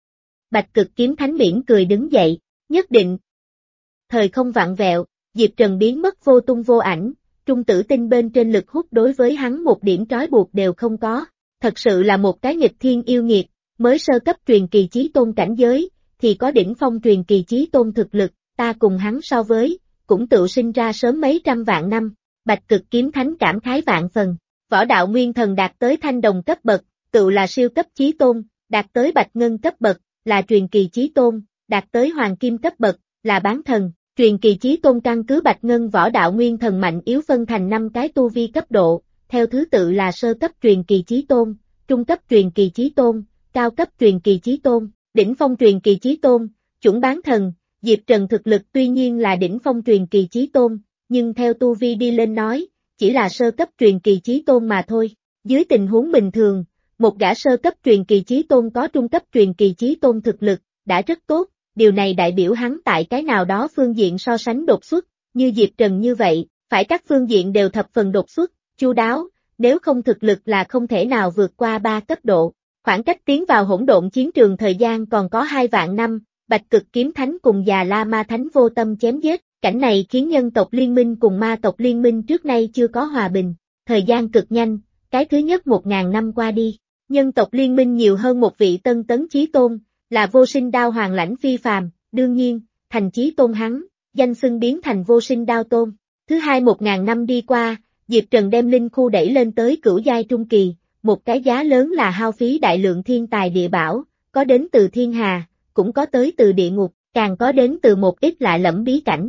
Bạch Cực Kiếm Thánh mỉm cười đứng dậy, nhất định. Thời không vặn vẹo, Diệp Trần biến mất vô tung vô ảnh, trung tử tinh bên trên lực hút đối với hắn một điểm trói buộc đều không có, thật sự là một cái nghịch thiên yêu nghiệt, mới sơ cấp truyền kỳ chí tôn cảnh giới, thì có đỉnh phong truyền kỳ chí tôn thực lực, ta cùng hắn so với, cũng tự sinh ra sớm mấy trăm vạn năm. Bạch Cực Kiếm Thánh cảm khái vạn phần, võ đạo nguyên thần đạt tới thanh đồng cấp bậc, tự là siêu cấp chí tôn, đạt tới bạch ngân cấp bậc, là truyền kỳ chí tôn, đạt tới hoàng kim cấp bậc, là bán thần. Truyền kỳ chí tôn căn cứ bạch ngân võ đạo nguyên thần mạnh yếu phân thành năm cái tu vi cấp độ, theo thứ tự là sơ cấp truyền kỳ chí tôn, trung cấp truyền kỳ chí tôn, cao cấp truyền kỳ chí tôn, đỉnh phong truyền kỳ chí tôn, chuẩn bán thần. Diệp Trần thực lực tuy nhiên là đỉnh phong truyền kỳ chí tôn, nhưng theo tu vi đi lên nói, chỉ là sơ cấp truyền kỳ chí tôn mà thôi. Dưới tình huống bình thường, một gã sơ cấp truyền kỳ chí tôn có trung cấp truyền kỳ chí tôn thực lực, đã rất tốt, điều này đại biểu hắn tại cái nào đó phương diện so sánh đột xuất, như Diệp Trần như vậy, phải các phương diện đều thập phần đột xuất, chu đáo, nếu không thực lực là không thể nào vượt qua ba cấp độ. Khoảng cách tiến vào hỗn độn chiến trường thời gian còn có hai vạn năm, Bạch Cực Kiếm Thánh cùng Già La Ma Thánh vô tâm chém giết, cảnh này khiến nhân tộc liên minh cùng ma tộc liên minh trước nay chưa có hòa bình. Thời gian cực nhanh, cái thứ nhất một ngàn năm qua đi, nhân tộc liên minh nhiều hơn một vị tân tấn chí tôn, là vô sinh đao hoàng lãnh phi phàm, đương nhiên, thành chí tôn hắn, danh xưng biến thành vô sinh đao tôn. Thứ hai một ngàn năm đi qua, Diệp Trần đem linh khu đẩy lên tới cửu giai trung kỳ, một cái giá lớn là hao phí đại lượng thiên tài địa bảo, có đến từ thiên hà, cũng có tới từ địa ngục, càng có đến từ một ít lạ lẫm bí cảnh.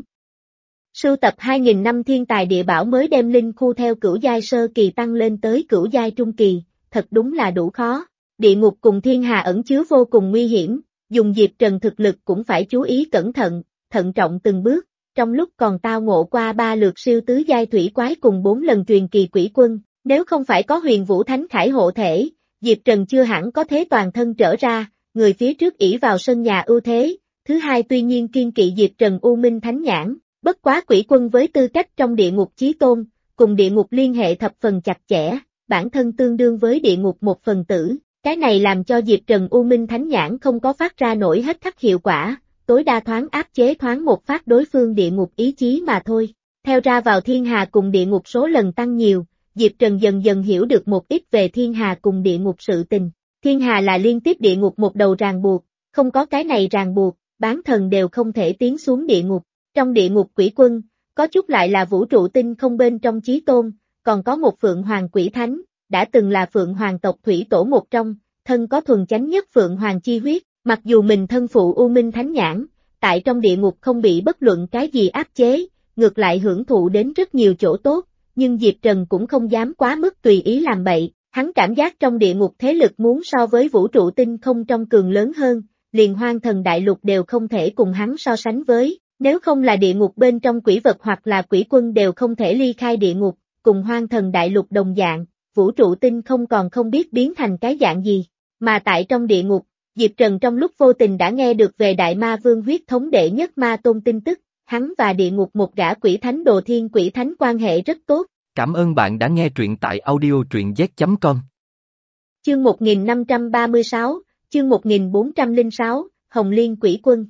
Sưu tập hai nghìn năm thiên tài địa bảo mới đem linh khu theo cửu giai sơ kỳ tăng lên tới cửu giai trung kỳ, thật đúng là đủ khó. Địa ngục cùng thiên hà ẩn chứa vô cùng nguy hiểm, dùng Diệp Trần thực lực cũng phải chú ý cẩn thận, thận trọng từng bước, trong lúc còn tao ngộ qua ba lượt siêu tứ giai thủy quái cùng bốn lần truyền kỳ quỷ quân, nếu không phải có Huyền Vũ Thánh Khải hộ thể, Diệp Trần chưa hẳn có thế toàn thân trở ra, người phía trước ỷ vào sân nhà ưu thế, thứ hai tuy nhiên kiên kỵ Diệp Trần U Minh Thánh Nhãn, bất quá quỷ quân với tư cách trong địa ngục chí tôn, cùng địa ngục liên hệ thập phần chặt chẽ, bản thân tương đương với địa ngục một phần tử. Cái này làm cho Diệp Trần U Minh Thánh Nhãn không có phát ra nổi hết khắc hiệu quả, tối đa thoáng áp chế thoáng một phát đối phương địa ngục ý chí mà thôi. Theo ra vào thiên hà cùng địa ngục số lần tăng nhiều, Diệp Trần dần dần hiểu được một ít về thiên hà cùng địa ngục sự tình. Thiên hà là liên tiếp địa ngục một đầu ràng buộc, không có cái này ràng buộc, bán thần đều không thể tiến xuống địa ngục. Trong địa ngục quỷ quân, có chút lại là vũ trụ tinh không bên trong chí tôn, còn có một Phượng Hoàng quỷ thánh, đã từng là Phượng Hoàng tộc thủy tổ một trong, thân có thuần chánh nhất Phượng Hoàng chi huyết, mặc dù mình thân phụ U Minh Thánh Nhãn, tại trong địa ngục không bị bất luận cái gì áp chế, ngược lại hưởng thụ đến rất nhiều chỗ tốt, nhưng Diệp Trần cũng không dám quá mức tùy ý làm bậy, hắn cảm giác trong địa ngục thế lực muốn so với vũ trụ tinh không trong cường lớn hơn, liền Hoang Thần Đại Lục đều không thể cùng hắn so sánh với, nếu không là địa ngục bên trong quỷ vật hoặc là quỷ quân đều không thể ly khai địa ngục, cùng Hoang Thần Đại Lục đồng dạng, vũ trụ tinh không còn không biết biến thành cái dạng gì, mà tại trong địa ngục, Diệp Trần trong lúc vô tình đã nghe được về Đại Ma Vương huyết thống đệ nhất ma tôn tin tức, hắn và địa ngục một gã quỷ thánh Đồ Thiên quỷ thánh quan hệ rất tốt. Cảm ơn bạn đã nghe truyện tại audio truyện z chấm com. Chương một nghìn năm trăm ba mươi sáu, chương một nghìn bốn trăm lẻ sáu, Hồng Liên quỷ quân.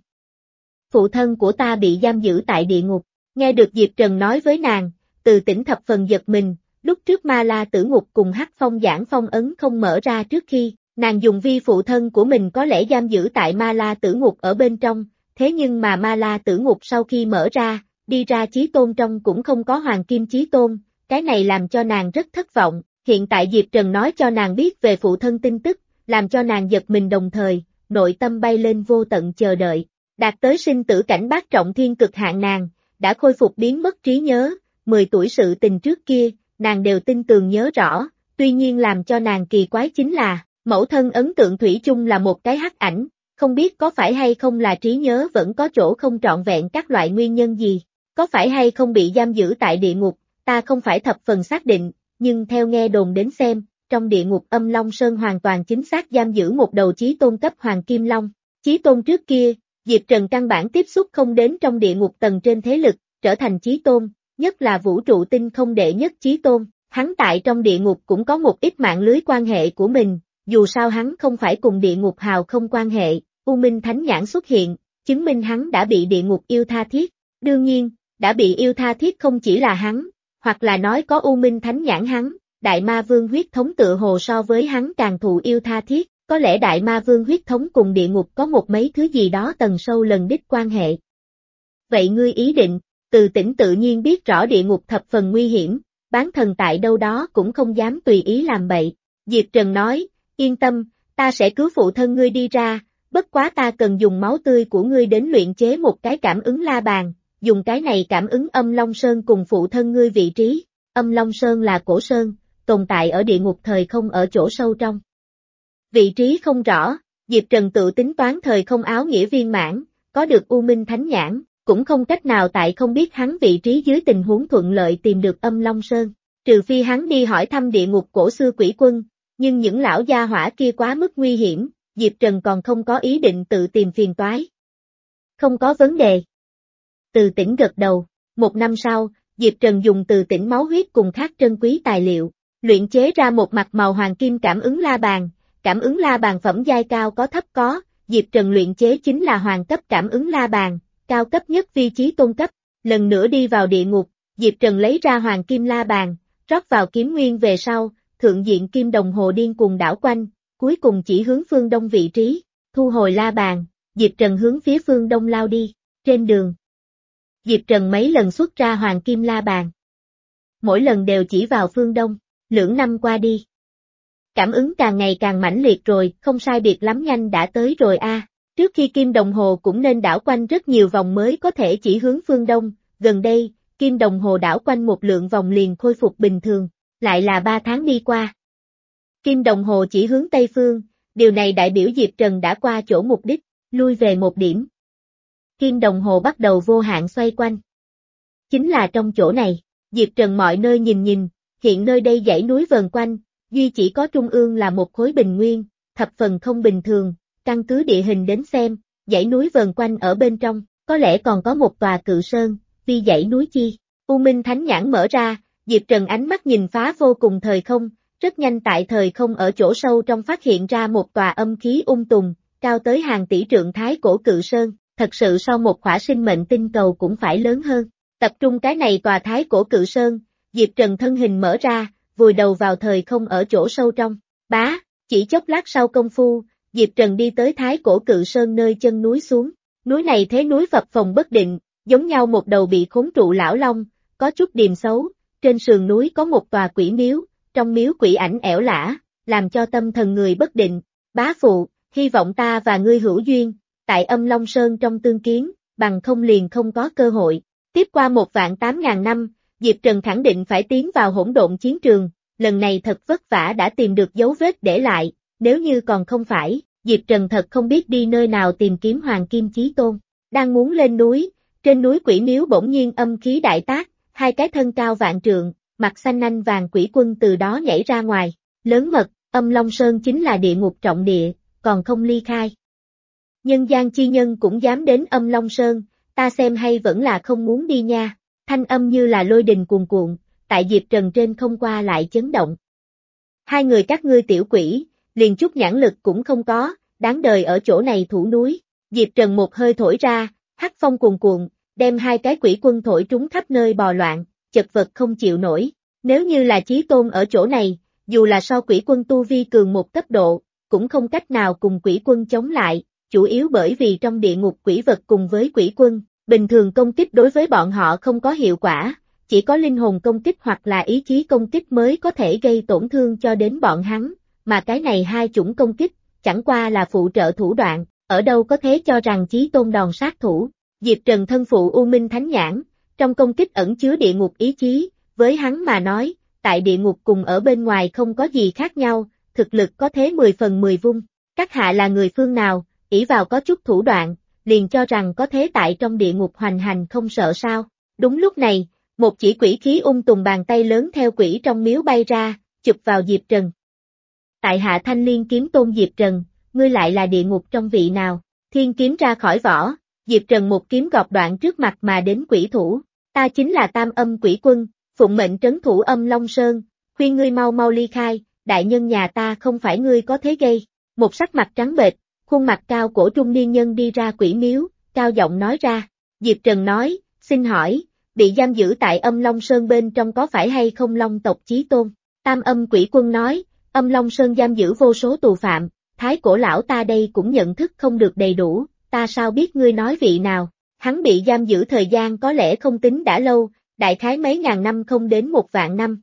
Phụ thân của ta bị giam giữ tại địa ngục, nghe được Diệp Trần nói với nàng, Từ Tỉnh thập phần giật mình, lúc trước Ma La Tử Ngục cùng Hắc Phong Giảng Phong ấn không mở ra trước khi, nàng dùng vi phụ thân của mình có lẽ giam giữ tại Ma La Tử Ngục ở bên trong, thế nhưng mà Ma La Tử Ngục sau khi mở ra, đi ra chí tôn trong cũng không có Hoàng Kim chí tôn, cái này làm cho nàng rất thất vọng, hiện tại Diệp Trần nói cho nàng biết về phụ thân tin tức, làm cho nàng giật mình đồng thời, nội tâm bay lên vô tận chờ đợi, đạt tới sinh tử cảnh bát trọng thiên cực hạn nàng, đã khôi phục biến mất trí nhớ, mười tuổi sự tình trước kia, nàng đều tin tường nhớ rõ, tuy nhiên làm cho nàng kỳ quái chính là, mẫu thân ấn tượng thủy chung là một cái hắc ảnh, không biết có phải hay không là trí nhớ vẫn có chỗ không trọn vẹn các loại nguyên nhân gì, có phải hay không bị giam giữ tại địa ngục, ta không phải thập phần xác định, nhưng theo nghe đồn đến xem, trong địa ngục Âm Long Sơn hoàn toàn chính xác giam giữ một đầu chí tôn cấp Hoàng Kim Long. Chí tôn trước kia, Diệp Trần căn bản tiếp xúc không đến trong địa ngục tầng trên thế lực, trở thành chí tôn, nhất là vũ trụ tinh không đệ nhất chí tôn, hắn tại trong địa ngục cũng có một ít mạng lưới quan hệ của mình, dù sao hắn không phải cùng địa ngục hào không quan hệ, U Minh Thánh Nhãn xuất hiện, chứng minh hắn đã bị địa ngục yêu tha thiết, đương nhiên, đã bị yêu tha thiết không chỉ là hắn, hoặc là nói có U Minh Thánh Nhãn hắn, Đại Ma Vương huyết thống tựa hồ so với hắn càng thụ yêu tha thiết, có lẽ Đại Ma Vương huyết thống cùng địa ngục có một mấy thứ gì đó tầng sâu lần đích quan hệ. Vậy ngươi ý định, Từ Tĩnh tự nhiên biết rõ địa ngục thập phần nguy hiểm, bán thần tại đâu đó cũng không dám tùy ý làm bậy. Diệp Trần nói, yên tâm, ta sẽ cứu phụ thân ngươi đi ra, bất quá ta cần dùng máu tươi của ngươi đến luyện chế một cái cảm ứng la bàn, dùng cái này cảm ứng Âm Long Sơn cùng phụ thân ngươi vị trí. Âm Long Sơn là cổ sơn, tồn tại ở địa ngục thời không ở chỗ sâu trong. Vị trí không rõ, Diệp Trần tự tính toán thời không áo nghĩa viên mãn, có được U Minh Thánh Nhãn, cũng không cách nào tại không biết hắn vị trí dưới tình huống thuận lợi tìm được Âm Long Sơn, trừ phi hắn đi hỏi thăm địa ngục cổ xưa quỷ quân, nhưng những lão gia hỏa kia quá mức nguy hiểm, Diệp Trần còn không có ý định tự tìm phiền toái. Không có vấn đề. Từ Tĩnh gật đầu, một năm sau, Diệp Trần dùng Từ Tĩnh máu huyết cùng khác trân quý tài liệu, luyện chế ra một mặt màu hoàng kim cảm ứng la bàn, cảm ứng la bàn phẩm giai cao có thấp có, Diệp Trần luyện chế chính là hoàng cấp cảm ứng la bàn, cao cấp nhất vi chí tôn cấp, lần nữa đi vào địa ngục, Diệp Trần lấy ra hoàng kim la bàn, rót vào kiếm nguyên về sau, thượng diện kim đồng hồ điên cuồng đảo quanh, cuối cùng chỉ hướng phương đông vị trí, thu hồi la bàn, Diệp Trần hướng phía phương đông lao đi, trên đường. Diệp Trần mấy lần xuất ra hoàng kim la bàn. Mỗi lần đều chỉ vào phương đông, lưỡng năm qua đi. Cảm ứng càng ngày càng mãnh liệt rồi, không sai biệt lắm nhanh đã tới rồi a. À. Trước khi kim đồng hồ cũng nên đảo quanh rất nhiều vòng mới có thể chỉ hướng phương đông, gần đây, kim đồng hồ đảo quanh một lượng vòng liền khôi phục bình thường, lại là ba tháng đi qua. Kim đồng hồ chỉ hướng tây phương, điều này đại biểu Diệp Trần đã qua chỗ mục đích, lui về một điểm. Kim đồng hồ bắt đầu vô hạn xoay quanh. Chính là trong chỗ này, Diệp Trần mọi nơi nhìn nhìn, hiện nơi đây dãy núi vờn quanh, duy chỉ có trung ương là một khối bình nguyên, thập phần không bình thường, căn cứ địa hình đến xem, dãy núi vờn quanh ở bên trong, có lẽ còn có một tòa cự sơn, vì dãy núi chi. U Minh Thánh Nhãn mở ra, Diệp Trần ánh mắt nhìn phá vô cùng thời không, rất nhanh tại thời không ở chỗ sâu trong phát hiện ra một tòa âm khí ung tùng, cao tới hàng tỷ trượng thái cổ cự sơn, thật sự so một khỏa sinh mệnh tinh cầu cũng phải lớn hơn. Tập trung cái này tòa thái cổ cự sơn, Diệp Trần thân hình mở ra, vùi đầu vào thời không ở chỗ sâu trong, bá, chỉ chốc lát sau công phu, Diệp Trần đi tới thái cổ cự sơn nơi chân núi xuống, núi này thế núi phập phồng bất định, giống nhau một đầu bị khốn trụ lão long, có chút điềm xấu, trên sườn núi có một tòa quỷ miếu, trong miếu quỷ ảnh ẻo lả, làm cho tâm thần người bất định, bá phụ, hy vọng ta và ngươi hữu duyên, tại Âm Long Sơn trong tương kiến, bằng không liền không có cơ hội. Tiếp qua một vạn tám ngàn năm, Diệp Trần khẳng định phải tiến vào hỗn độn chiến trường, lần này thật vất vả đã tìm được dấu vết để lại, nếu như còn không phải, Diệp Trần thật không biết đi nơi nào tìm kiếm Hoàng Kim Chí Tôn. Đang muốn lên núi, trên núi quỷ miếu bỗng nhiên âm khí đại tác, hai cái thân cao vạn trượng, mặt xanh nanh vàng quỷ quân từ đó nhảy ra ngoài, lớn mật, Âm Long Sơn chính là địa ngục trọng địa, còn không ly khai. Nhân gian chi nhân cũng dám đến Âm Long Sơn, ta xem hay vẫn là không muốn đi nha, thanh âm như là lôi đình cuồn cuộn, tại Diệp Trần trên không qua lại chấn động. Hai người các ngươi tiểu quỷ, liền chút nhãn lực cũng không có, đáng đời ở chỗ này thủ núi, Diệp Trần một hơi thổi ra, hắc phong cuồn cuộn, đem hai cái quỷ quân thổi trúng khắp nơi bò loạn, chật vật không chịu nổi, nếu như là Chí Tôn ở chỗ này, dù là so quỷ quân tu vi cường một cấp độ, cũng không cách nào cùng quỷ quân chống lại, chủ yếu bởi vì trong địa ngục quỷ vật cùng với quỷ quân, bình thường công kích đối với bọn họ không có hiệu quả, chỉ có linh hồn công kích hoặc là ý chí công kích mới có thể gây tổn thương cho đến bọn hắn, mà cái này hai chủng công kích, chẳng qua là phụ trợ thủ đoạn, ở đâu có thế cho rằng Chí Tôn đòn sát thủ. Diệp Trần thân phụ U Minh Thánh Nhãn, trong công kích ẩn chứa địa ngục ý chí, với hắn mà nói, tại địa ngục cùng ở bên ngoài không có gì khác nhau, thực lực có thế mười phần mười vung. Các hạ là người phương nào, ỷ vào có chút thủ đoạn, liền cho rằng có thế tại trong địa ngục hoành hành không sợ sao. Đúng lúc này, một chỉ quỷ khí ung tùng bàn tay lớn theo quỷ trong miếu bay ra, chụp vào Diệp Trần. Tại hạ Thanh Liên kiếm tôn Diệp Trần, ngươi lại là địa ngục trong vị nào? Thiên kiếm ra khỏi vỏ, Diệp Trần một kiếm gọt đoạn trước mặt mà đến quỷ thủ. Ta chính là Tam Âm Quỷ Quân, phụng mệnh trấn thủ Âm Long Sơn, khuyên ngươi mau mau ly khai, đại nhân nhà ta không phải ngươi có thế gây. Một sắc mặt trắng bệch, khuôn mặt cao cổ trung niên nhân đi ra quỷ miếu, cao giọng nói ra. Diệp Trần nói, xin hỏi, bị giam giữ tại Âm Long Sơn bên trong có phải hay không Long tộc chí tôn? Tam Âm Quỷ Quân nói, Âm Long Sơn giam giữ vô số tù phạm, thái cổ lão ta đây cũng nhận thức không được đầy đủ, ta sao biết ngươi nói vị nào? Hắn bị giam giữ thời gian có lẽ không tính đã lâu, đại khái mấy ngàn năm không đến một vạn năm.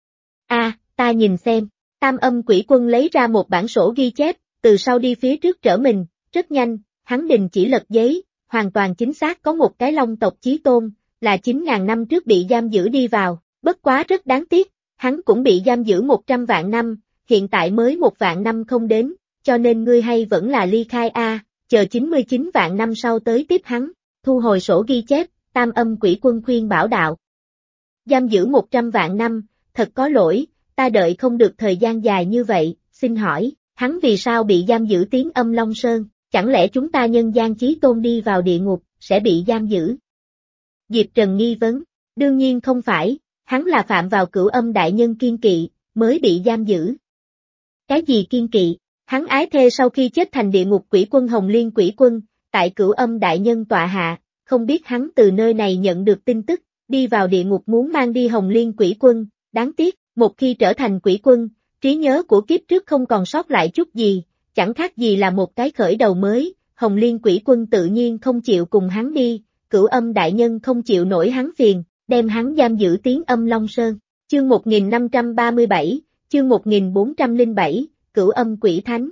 A, à, ta nhìn xem, Tam Âm Quỷ Quân lấy ra một bản sổ ghi chép, từ sau đi phía trước trở mình, rất nhanh, hắn đình chỉ lật giấy, hoàn toàn chính xác có một cái Long tộc chí tôn, là chín ngàn năm trước bị giam giữ đi vào, bất quá rất đáng tiếc, hắn cũng bị giam giữ một trăm vạn năm, hiện tại mới một vạn năm không đến, cho nên ngươi hay vẫn là ly khai a, chờ chín mươi chín vạn năm sau tới tiếp hắn. Thu hồi sổ ghi chép, Tam Âm Quỷ Quân khuyên bảo đạo. Giam giữ một trăm vạn năm, thật có lỗi, ta đợi không được thời gian dài như vậy, xin hỏi, hắn vì sao bị giam giữ tiến Âm Long Sơn, chẳng lẽ chúng ta nhân gian chí tôn đi vào địa ngục, sẽ bị giam giữ? Diệp Trần nghi vấn, đương nhiên không phải, hắn là phạm vào cửu âm đại nhân kiên kỵ, mới bị giam giữ. Cái gì kiên kỵ? Hắn ái thê sau khi chết thành địa ngục quỷ quân Hồng Liên Quỷ Quân, tại cửu âm đại nhân tọa hạ, không biết hắn từ nơi này nhận được tin tức, đi vào địa ngục muốn mang đi Hồng Liên Quỷ Quân, đáng tiếc, một khi trở thành quỷ quân, trí nhớ của kiếp trước không còn sót lại chút gì, chẳng khác gì là một cái khởi đầu mới, Hồng Liên Quỷ Quân tự nhiên không chịu cùng hắn đi, cửu âm đại nhân không chịu nổi hắn phiền, đem hắn giam giữ tiến Âm Long Sơn. Chương một nghìn năm trăm ba mươi bảy, chương một nghìn bốn trăm lẻ bảy, Cửu Âm Quỷ Thánh.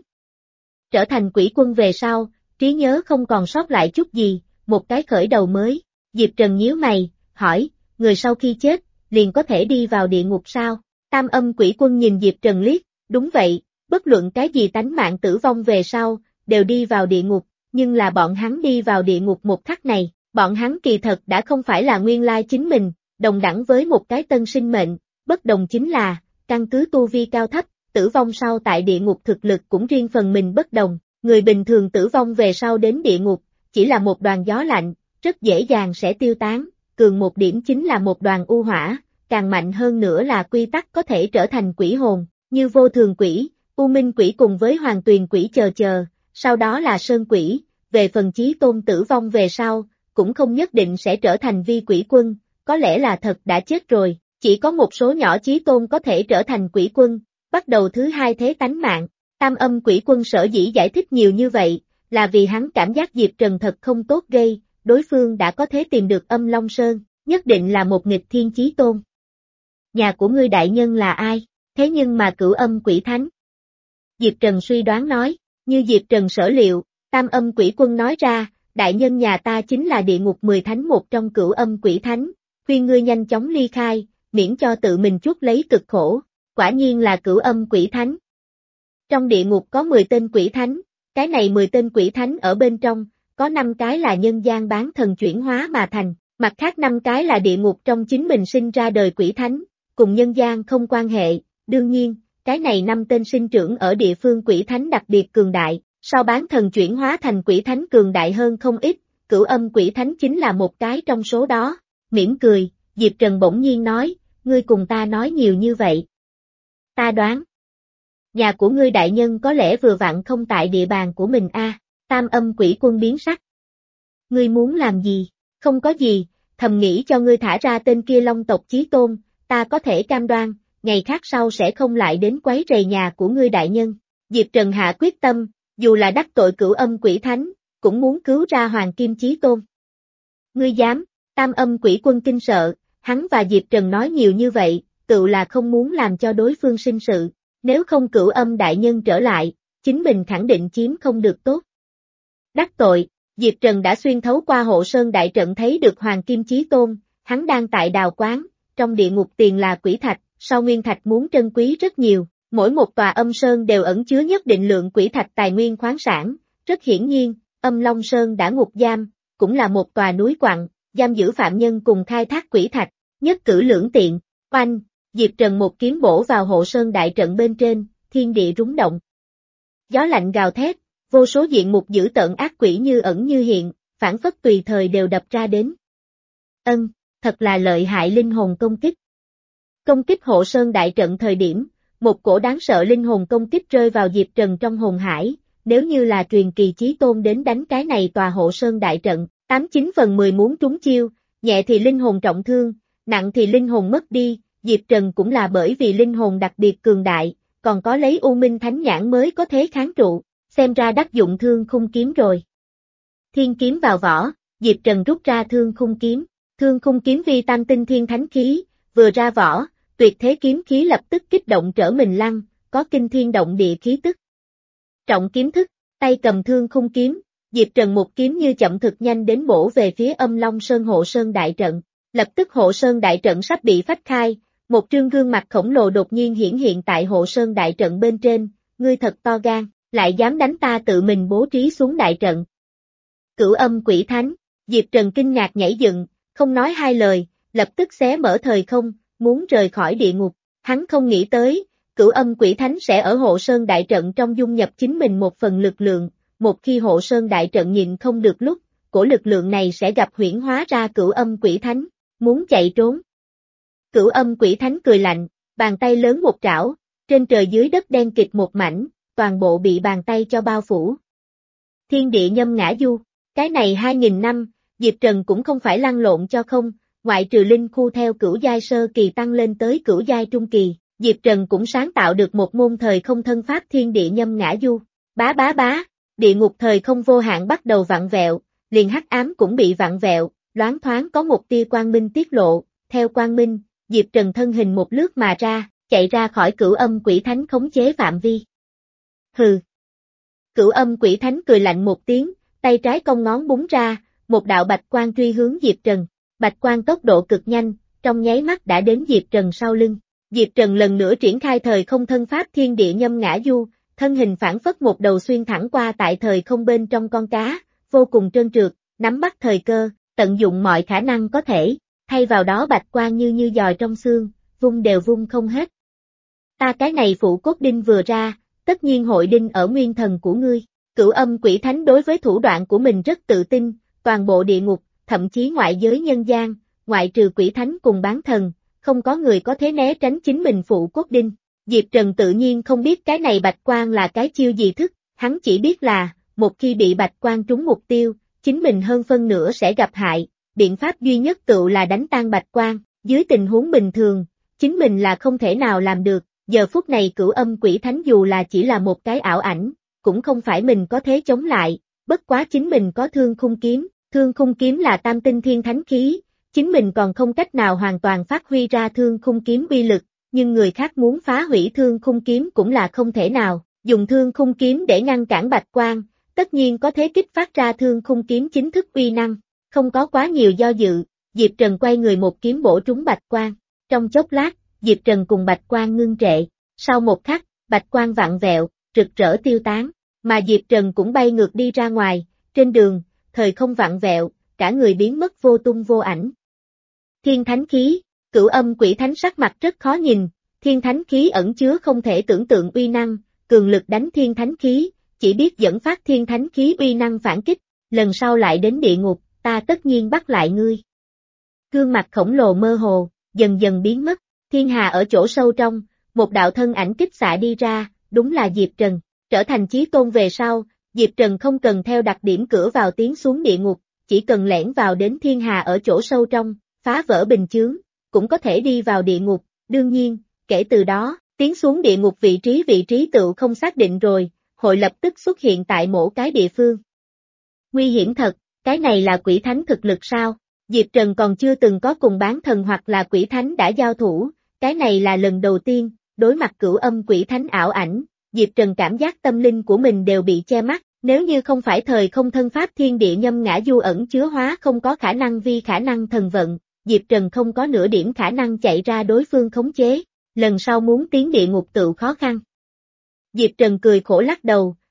Trở thành quỷ quân về sau, trí nhớ không còn sót lại chút gì, một cái khởi đầu mới. Diệp Trần nhíu mày, hỏi, người sau khi chết, liền có thể đi vào địa ngục sao? Tam Âm Quỷ Quân nhìn Diệp Trần liếc, đúng vậy, bất luận cái gì tánh mạng tử vong về sau, đều đi vào địa ngục, nhưng là bọn hắn đi vào địa ngục một khắc này, bọn hắn kỳ thật đã không phải là nguyên lai chính mình, đồng đẳng với một cái tân sinh mệnh, bất đồng chính là, căn cứ tu vi cao thấp, tử vong sau tại địa ngục thực lực cũng riêng phần mình bất đồng, người bình thường tử vong về sau đến địa ngục, chỉ là một đoàn gió lạnh, rất dễ dàng sẽ tiêu tán, cường một điểm chính là một đoàn u hỏa, càng mạnh hơn nữa là quy tắc có thể trở thành quỷ hồn, như vô thường quỷ, u minh quỷ cùng với hoàng tuyền quỷ chờ chờ, sau đó là sơn quỷ, về phần chí tôn tử vong về sau, cũng không nhất định sẽ trở thành vi quỷ quân, có lẽ là thật đã chết rồi, chỉ có một số nhỏ chí tôn có thể trở thành quỷ quân, bắt đầu thứ hai thế tánh mạng. Tam Âm Quỷ Quân sở dĩ giải thích nhiều như vậy, là vì hắn cảm giác Diệp Trần thật không tốt gây, đối phương đã có thể tìm được Âm Long Sơn, nhất định là một nghịch thiên chí tôn. Nhà của ngươi đại nhân là ai? Thế nhưng mà Cửu Âm Quỷ Thánh. Diệp Trần suy đoán nói, như Diệp Trần sở liệu, Tam Âm Quỷ Quân nói ra, đại nhân nhà ta chính là địa ngục mười thánh một trong Cửu Âm Quỷ Thánh, khuyên ngươi nhanh chóng ly khai, miễn cho tự mình chuốc lấy cực khổ, quả nhiên là Cửu Âm Quỷ Thánh. Trong địa ngục có mười tên quỷ thánh, cái này mười tên quỷ thánh ở bên trong, có năm cái là nhân gian bán thần chuyển hóa mà thành, mặt khác năm cái là địa ngục trong chính mình sinh ra đời quỷ thánh, cùng nhân gian không quan hệ, đương nhiên, cái này năm tên sinh trưởng ở địa phương quỷ thánh đặc biệt cường đại, sau bán thần chuyển hóa thành quỷ thánh cường đại hơn không ít, Cửu Âm Quỷ Thánh chính là một cái trong số đó, mỉm cười, Diệp Trần bỗng nhiên nói, ngươi cùng ta nói nhiều như vậy. Ta đoán. Nhà của ngươi đại nhân có lẽ vừa vặn không tại địa bàn của mình a. À, Tam Âm Quỷ Quân biến sắc. Ngươi muốn làm gì? Không có gì, thầm nghĩ cho ngươi thả ra tên kia Long tộc chí tôn, ta có thể cam đoan, ngày khác sau sẽ không lại đến quấy rầy nhà của ngươi đại nhân. Diệp Trần hạ quyết tâm, dù là đắc tội Cửu Âm Quỷ Thánh, cũng muốn cứu ra Hoàng Kim Chí Tôn. Ngươi dám? Tam Âm Quỷ Quân kinh sợ, hắn và Diệp Trần nói nhiều như vậy, tự là không muốn làm cho đối phương sinh sự. Nếu không Cửu Âm đại nhân trở lại, chính mình khẳng định chiếm không được tốt. Đắc tội, Diệp Trần đã xuyên thấu qua hộ sơn đại trận thấy được Hoàng Kim Chí Tôn, hắn đang tại đào quán, trong địa ngục tiền là quỷ thạch, so nguyên thạch muốn trân quý rất nhiều, mỗi một tòa âm sơn đều ẩn chứa nhất định lượng quỷ thạch tài nguyên khoáng sản, rất hiển nhiên, Âm Long Sơn đã ngục giam, cũng là một tòa núi quặng, giam giữ phạm nhân cùng khai thác quỷ thạch, nhất cử lưỡng tiện, oanh, Diệp Trần một kiếm bổ vào hộ sơn đại trận bên trên, thiên địa rúng động. Gió lạnh gào thét, vô số diện mục dữ tợn ác quỷ như ẩn như hiện, phản phất tùy thời đều đập ra đến. Ân, thật là lợi hại linh hồn công kích. Công kích hộ sơn đại trận thời điểm, một cổ đáng sợ linh hồn công kích rơi vào Diệp Trần trong hồn hải, nếu như là truyền kỳ chí tôn đến đánh cái này tòa hộ sơn đại trận, tám chín phần mười muốn trúng chiêu, nhẹ thì linh hồn trọng thương, nặng thì linh hồn mất đi, Diệp Trần cũng là bởi vì linh hồn đặc biệt cường đại, còn có lấy U Minh Thánh Nhãn mới có thế kháng trụ, xem ra đắc dụng thương khung kiếm rồi. Thiên kiếm vào vỏ, Diệp Trần rút ra thương khung kiếm, thương khung kiếm vi tam tinh thiên thánh khí, vừa ra vỏ, tuyệt thế kiếm khí lập tức kích động trở mình lăng, có kinh thiên động địa khí tức. Trọng kiếm thức, tay cầm thương khung kiếm, Diệp Trần một kiếm như chậm thực nhanh đến bổ về phía Âm Long Sơn hộ sơn đại trận, lập tức hộ sơn đại trận sắp bị phách khai, một trương gương mặt khổng lồ đột nhiên hiển hiện tại hộ sơn đại trận bên trên, ngươi thật to gan, lại dám đánh ta tự mình bố trí xuống đại trận. Cửu Âm Quỷ Thánh, Diệp Trần kinh ngạc nhảy dựng, không nói hai lời, lập tức xé mở thời không, muốn rời khỏi địa ngục, hắn không nghĩ tới, Cửu Âm Quỷ Thánh sẽ ở hộ sơn đại trận trong dung nhập chính mình một phần lực lượng, một khi hộ sơn đại trận nhịn không được lúc, cổ lực lượng này sẽ gặp huyễn hóa ra Cửu Âm Quỷ Thánh, muốn chạy trốn. Cửu Âm Quỷ Thánh cười lạnh, bàn tay lớn một trảo, trên trời dưới đất đen kịt một mảnh, toàn bộ bị bàn tay cho bao phủ. Thiên địa nhâm ngã du, cái này hai nghìn năm, Diệp Trần cũng không phải lăn lộn cho không, ngoại trừ linh khu theo cửu giai sơ kỳ tăng lên tới cửu giai trung kỳ, Diệp Trần cũng sáng tạo được một môn thời không thân pháp thiên địa nhâm ngã du. Bá bá bá, địa ngục thời không vô hạn bắt đầu vặn vẹo, liền hắc ám cũng bị vặn vẹo, loáng thoáng có một tia quang minh tiết lộ, theo quang minh, Diệp Trần thân hình một lướt mà ra, chạy ra khỏi Cửu Âm Quỷ Thánh khống chế phạm vi. Hừ. Cửu Âm Quỷ Thánh cười lạnh một tiếng, tay trái cong ngón búng ra, một đạo bạch quang truy hướng Diệp Trần, bạch quang tốc độ cực nhanh, trong nháy mắt đã đến Diệp Trần sau lưng. Diệp Trần lần nữa triển khai thời không thân pháp thiên địa nhâm ngã du, thân hình phản phất một đầu xuyên thẳng qua tại thời không bên trong con cá, vô cùng trơn trượt, nắm bắt thời cơ, tận dụng mọi khả năng có thể, thay vào đó bạch quang như như giòi trong xương, vung đều vung không hết. Ta cái này phụ cốt đinh vừa ra, tất nhiên hội đinh ở nguyên thần của ngươi. Cửu Âm Quỷ Thánh đối với thủ đoạn của mình rất tự tin, toàn bộ địa ngục, thậm chí ngoại giới nhân gian, ngoại trừ Quỷ Thánh cùng bán thần, không có người có thể né tránh chính mình phụ cốt đinh. Diệp Trần tự nhiên không biết cái này bạch quang là cái chiêu gì thức, hắn chỉ biết là, một khi bị bạch quang trúng mục tiêu, chính mình hơn phân nửa sẽ gặp hại, biện pháp duy nhất tựu là đánh tan bạch quang, dưới tình huống bình thường, chính mình là không thể nào làm được, giờ phút này Cửu Âm Quỷ Thánh dù là chỉ là một cái ảo ảnh, cũng không phải mình có thế chống lại, bất quá chính mình có thương khung kiếm, thương khung kiếm là tam tinh thiên thánh khí, chính mình còn không cách nào hoàn toàn phát huy ra thương khung kiếm uy lực, nhưng người khác muốn phá hủy thương khung kiếm cũng là không thể nào, dùng thương khung kiếm để ngăn cản bạch quang, tất nhiên có thế kích phát ra thương khung kiếm chính thức uy năng, không có quá nhiều do dự, Diệp Trần quay người một kiếm bổ trúng bạch quang, trong chốc lát, Diệp Trần cùng bạch quang ngưng trệ, sau một khắc, bạch quang vặn vẹo, rực rỡ tiêu tán, mà Diệp Trần cũng bay ngược đi ra ngoài, trên đường, thời không vặn vẹo, cả người biến mất vô tung vô ảnh. Thiên Thánh Khí, Cửu Âm Quỷ Thánh sắc mặt rất khó nhìn, Thiên Thánh Khí ẩn chứa không thể tưởng tượng uy năng, cường lực đánh Thiên Thánh Khí, chỉ biết dẫn phát Thiên Thánh Khí uy năng phản kích, lần sau lại đến địa ngục, ta tất nhiên bắt lại ngươi. Gương mặt khổng lồ mơ hồ, dần dần biến mất, thiên hà ở chỗ sâu trong, một đạo thân ảnh kích xạ đi ra, đúng là Diệp Trần, trở thành chí tôn về sau, Diệp Trần không cần theo đặc điểm cửa vào tiến xuống địa ngục, chỉ cần lẻn vào đến thiên hà ở chỗ sâu trong, phá vỡ bình chướng, cũng có thể đi vào địa ngục, đương nhiên, kể từ đó, tiến xuống địa ngục vị trí vị trí tự không xác định rồi, hội lập tức xuất hiện tại mỗi cái địa phương. Nguy hiểm thật, cái này là quỷ thánh thực lực sao? Diệp Trần còn chưa từng có cùng bán thần hoặc là quỷ thánh đã giao thủ, cái này là lần đầu tiên, đối mặt Cửu Âm Quỷ Thánh ảo ảnh, Diệp Trần cảm giác tâm linh của mình đều bị che mắt, nếu như không phải thời không thân pháp thiên địa nhâm ngã du ẩn chứa hóa không có khả năng vi khả năng thần vận, Diệp Trần không có nửa điểm khả năng chạy ra đối phương khống chế, lần sau muốn tiến địa ngục tự khó khăn. Diệp Trần cười khổ lắc đầu,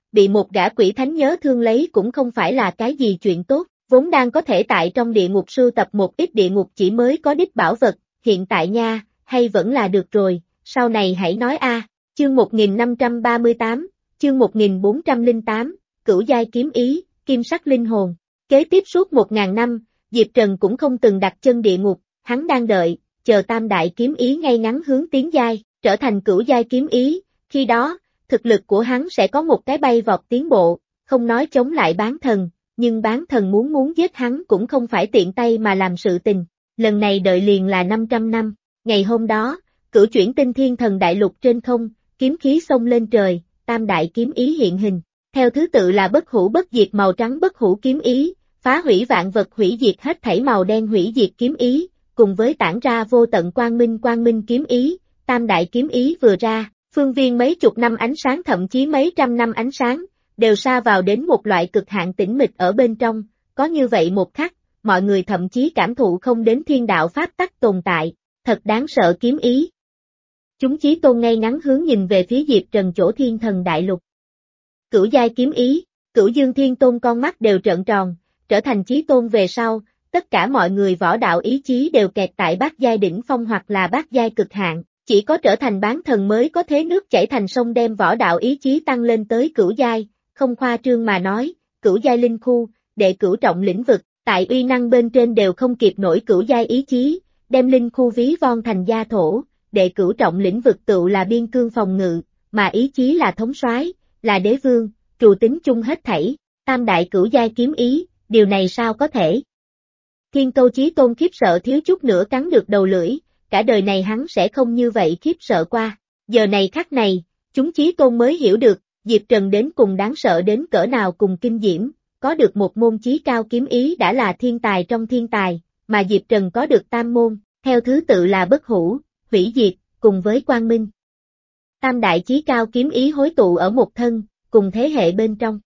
bị một gã quỷ thánh nhớ thương lấy cũng không phải là cái gì chuyện tốt, vốn đang có thể tại trong địa ngục sưu tập một ít địa ngục chỉ mới có đích bảo vật, hiện tại nha, hay vẫn là được rồi, sau này hãy nói a. Chương một nghìn năm trăm ba mươi tám, chương một nghìn bốn trăm lẻ tám, cửu giai kiếm ý, kim sắc linh hồn. Kế tiếp suốt một ngàn năm, Diệp Trần cũng không từng đặt chân địa ngục, hắn đang đợi, chờ tam đại kiếm ý ngay ngắn hướng tiến giai, trở thành cửu giai kiếm ý, khi đó, thực lực của hắn sẽ có một cái bay vọt tiến bộ, không nói chống lại bán thần, nhưng bán thần muốn muốn giết hắn cũng không phải tiện tay mà làm sự tình, lần này đợi liền là năm trăm năm, ngày hôm đó, cửu chuyển tinh thiên thần đại lục trên không, kiếm khí xông lên trời, tam đại kiếm ý hiện hình, theo thứ tự là bất hủ bất diệt màu trắng bất hủ kiếm ý, phá hủy vạn vật hủy diệt hết thảy màu đen hủy diệt kiếm ý, cùng với tản ra vô tận quang minh quang minh kiếm ý, tam đại kiếm ý vừa ra, phương viên mấy chục năm ánh sáng thậm chí mấy trăm năm ánh sáng, đều sa vào đến một loại cực hạn tĩnh mịch ở bên trong, có như vậy một khắc, mọi người thậm chí cảm thụ không đến thiên đạo pháp tắc tồn tại, thật đáng sợ kiếm ý. Chúng Chí Tôn ngay ngắn hướng nhìn về phía Diệp Trần chỗ thiên thần đại lục. Cửu giai kiếm ý, Cửu Dương Thiên Tôn con mắt đều trợn tròn, trở thành Chí Tôn về sau, tất cả mọi người võ đạo ý chí đều kẹt tại bát giai đỉnh phong hoặc là bát giai cực hạn, chỉ có trở thành bán thần mới có thế nước chảy thành sông đem võ đạo ý chí tăng lên tới cửu giai, không khoa trương mà nói, cửu giai linh khu, đệ cửu trọng lĩnh vực, tại uy năng bên trên đều không kịp nổi cửu giai ý chí, đem linh khu ví von thành gia thổ, đệ cửu trọng lĩnh vực tựu là biên cương phòng ngự, mà ý chí là thống soái, là đế vương, trù tính chung hết thảy, tam đại cửu giai kiếm ý, điều này sao có thể? Thiên Câu Chí Tôn khiếp sợ thiếu chút nữa cắn được đầu lưỡi, cả đời này hắn sẽ không như vậy khiếp sợ qua, giờ này khắc này, chúng Chí Tôn mới hiểu được, Diệp Trần đến cùng đáng sợ đến cỡ nào cùng kinh diễm, có được một môn chí cao kiếm ý đã là thiên tài trong thiên tài, mà Diệp Trần có được tam môn, theo thứ tự là bất hủ, hủy diệt, cùng với quang minh. Tam đại chí cao kiếm ý hối tụ ở một thân, cùng thế hệ bên trong.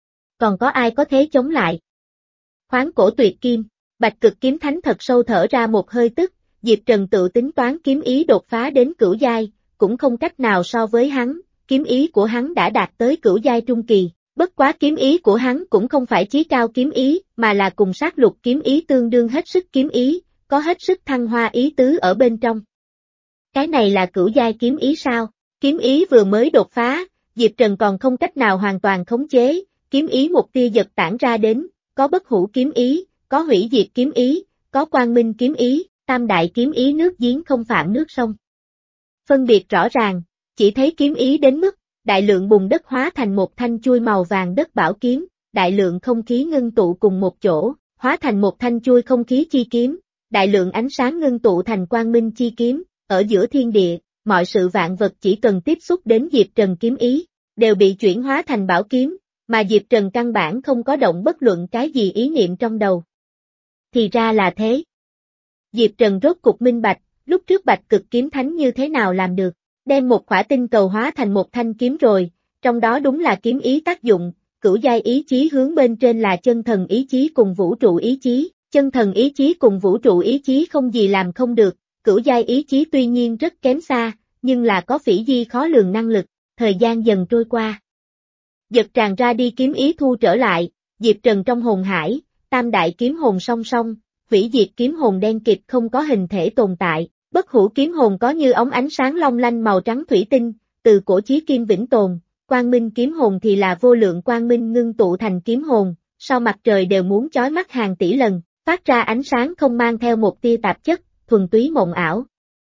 Còn có ai có thế chống lại? Khoáng cổ tuyệt kim, Bạch Cực Kiếm Thánh thật sâu thở ra một hơi tức, Diệp Trần tự tính toán kiếm ý đột phá đến cửu giai, cũng không cách nào so với hắn, kiếm ý của hắn đã đạt tới cửu giai trung kỳ, bất quá kiếm ý của hắn cũng không phải chí cao kiếm ý, mà là cùng sát lục kiếm ý tương đương hết sức kiếm ý, có hết sức thăng hoa ý tứ ở bên trong. Cái này là cửu giai kiếm ý sao? Kiếm ý vừa mới đột phá, Diệp Trần còn không cách nào hoàn toàn khống chế, kiếm ý một tia giật tản ra đến, có bất hủ kiếm ý, có hủy diệt kiếm ý, có quang minh kiếm ý, tam đại kiếm ý nước giếng không phạm nước sông. Phân biệt rõ ràng, chỉ thấy kiếm ý đến mức, đại lượng bùn đất hóa thành một thanh chuôi màu vàng đất bảo kiếm, đại lượng không khí ngưng tụ cùng một chỗ, hóa thành một thanh chuôi không khí chi kiếm, đại lượng ánh sáng ngưng tụ thành quang minh chi kiếm, ở giữa thiên địa, mọi sự vạn vật chỉ cần tiếp xúc đến Diệp Trần kiếm ý, đều bị chuyển hóa thành bảo kiếm, mà Diệp Trần căn bản không có động bất luận cái gì ý niệm trong đầu. Thì ra là thế. Diệp Trần rốt cục minh bạch, lúc trước Bạch Cực Kiếm Thánh như thế nào làm được, đem một khỏa tinh cầu hóa thành một thanh kiếm rồi, trong đó đúng là kiếm ý tác dụng, cửu giai ý chí hướng bên trên là chân thần ý chí cùng vũ trụ ý chí, chân thần ý chí cùng vũ trụ ý chí không gì làm không được, cửu giai ý chí tuy nhiên rất kém xa, nhưng là có phỉ di khó lường năng lực, thời gian dần trôi qua. Giật tràn ra đi kiếm ý thu trở lại, Diệp Trần trong hồn hải, tam đại kiếm hồn song song, hủy diệt kiếm hồn đen kịt không có hình thể tồn tại, bất hủ kiếm hồn có như ống ánh sáng long lanh màu trắng thủy tinh, từ cổ chí kim vĩnh tồn, quang minh kiếm hồn thì là vô lượng quang minh ngưng tụ thành kiếm hồn, sau mặt trời đều muốn chói mắt hàng tỷ lần, phát ra ánh sáng không mang theo một tia tạp chất, thuần túy mộng ảo.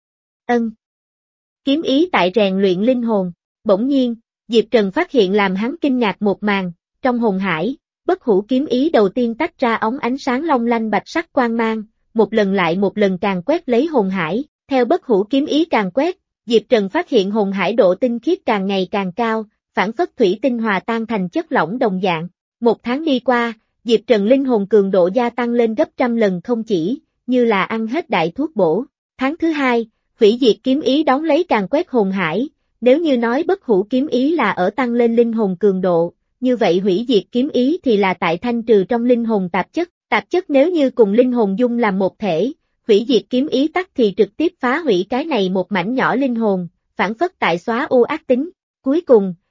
Ân. Kiếm ý tại rèn luyện linh hồn, bỗng nhiên, Diệp Trần phát hiện làm hắn kinh ngạc một màn, trong hồn hải, bất hủ kiếm ý đầu tiên tách ra ống ánh sáng long lanh bạch sắc quang mang, một lần lại một lần càng quét lấy hồn hải, theo bất hủ kiếm ý càng quét, Diệp Trần phát hiện hồn hải độ tinh khiết càng ngày càng cao, phản phất thủy tinh hòa tan thành chất lỏng đồng dạng. Một tháng đi qua, Diệp Trần linh hồn cường độ gia tăng lên gấp trăm lần không chỉ, như là ăn hết đại thuốc bổ. Tháng thứ hai, hủy diệt kiếm ý đón lấy càng quét hồn hải, nếu như nói bất hủ kiếm ý là ở tăng lên linh hồn cường độ, như vậy hủy diệt kiếm ý thì là tại thanh trừ trong linh hồn tạp chất, tạp chất nếu như cùng linh hồn dung làm một thể, hủy diệt kiếm ý tắc thì trực tiếp phá hủy cái này một mảnh nhỏ linh hồn, phản phất tại xóa u ác tính. Cuối cùng,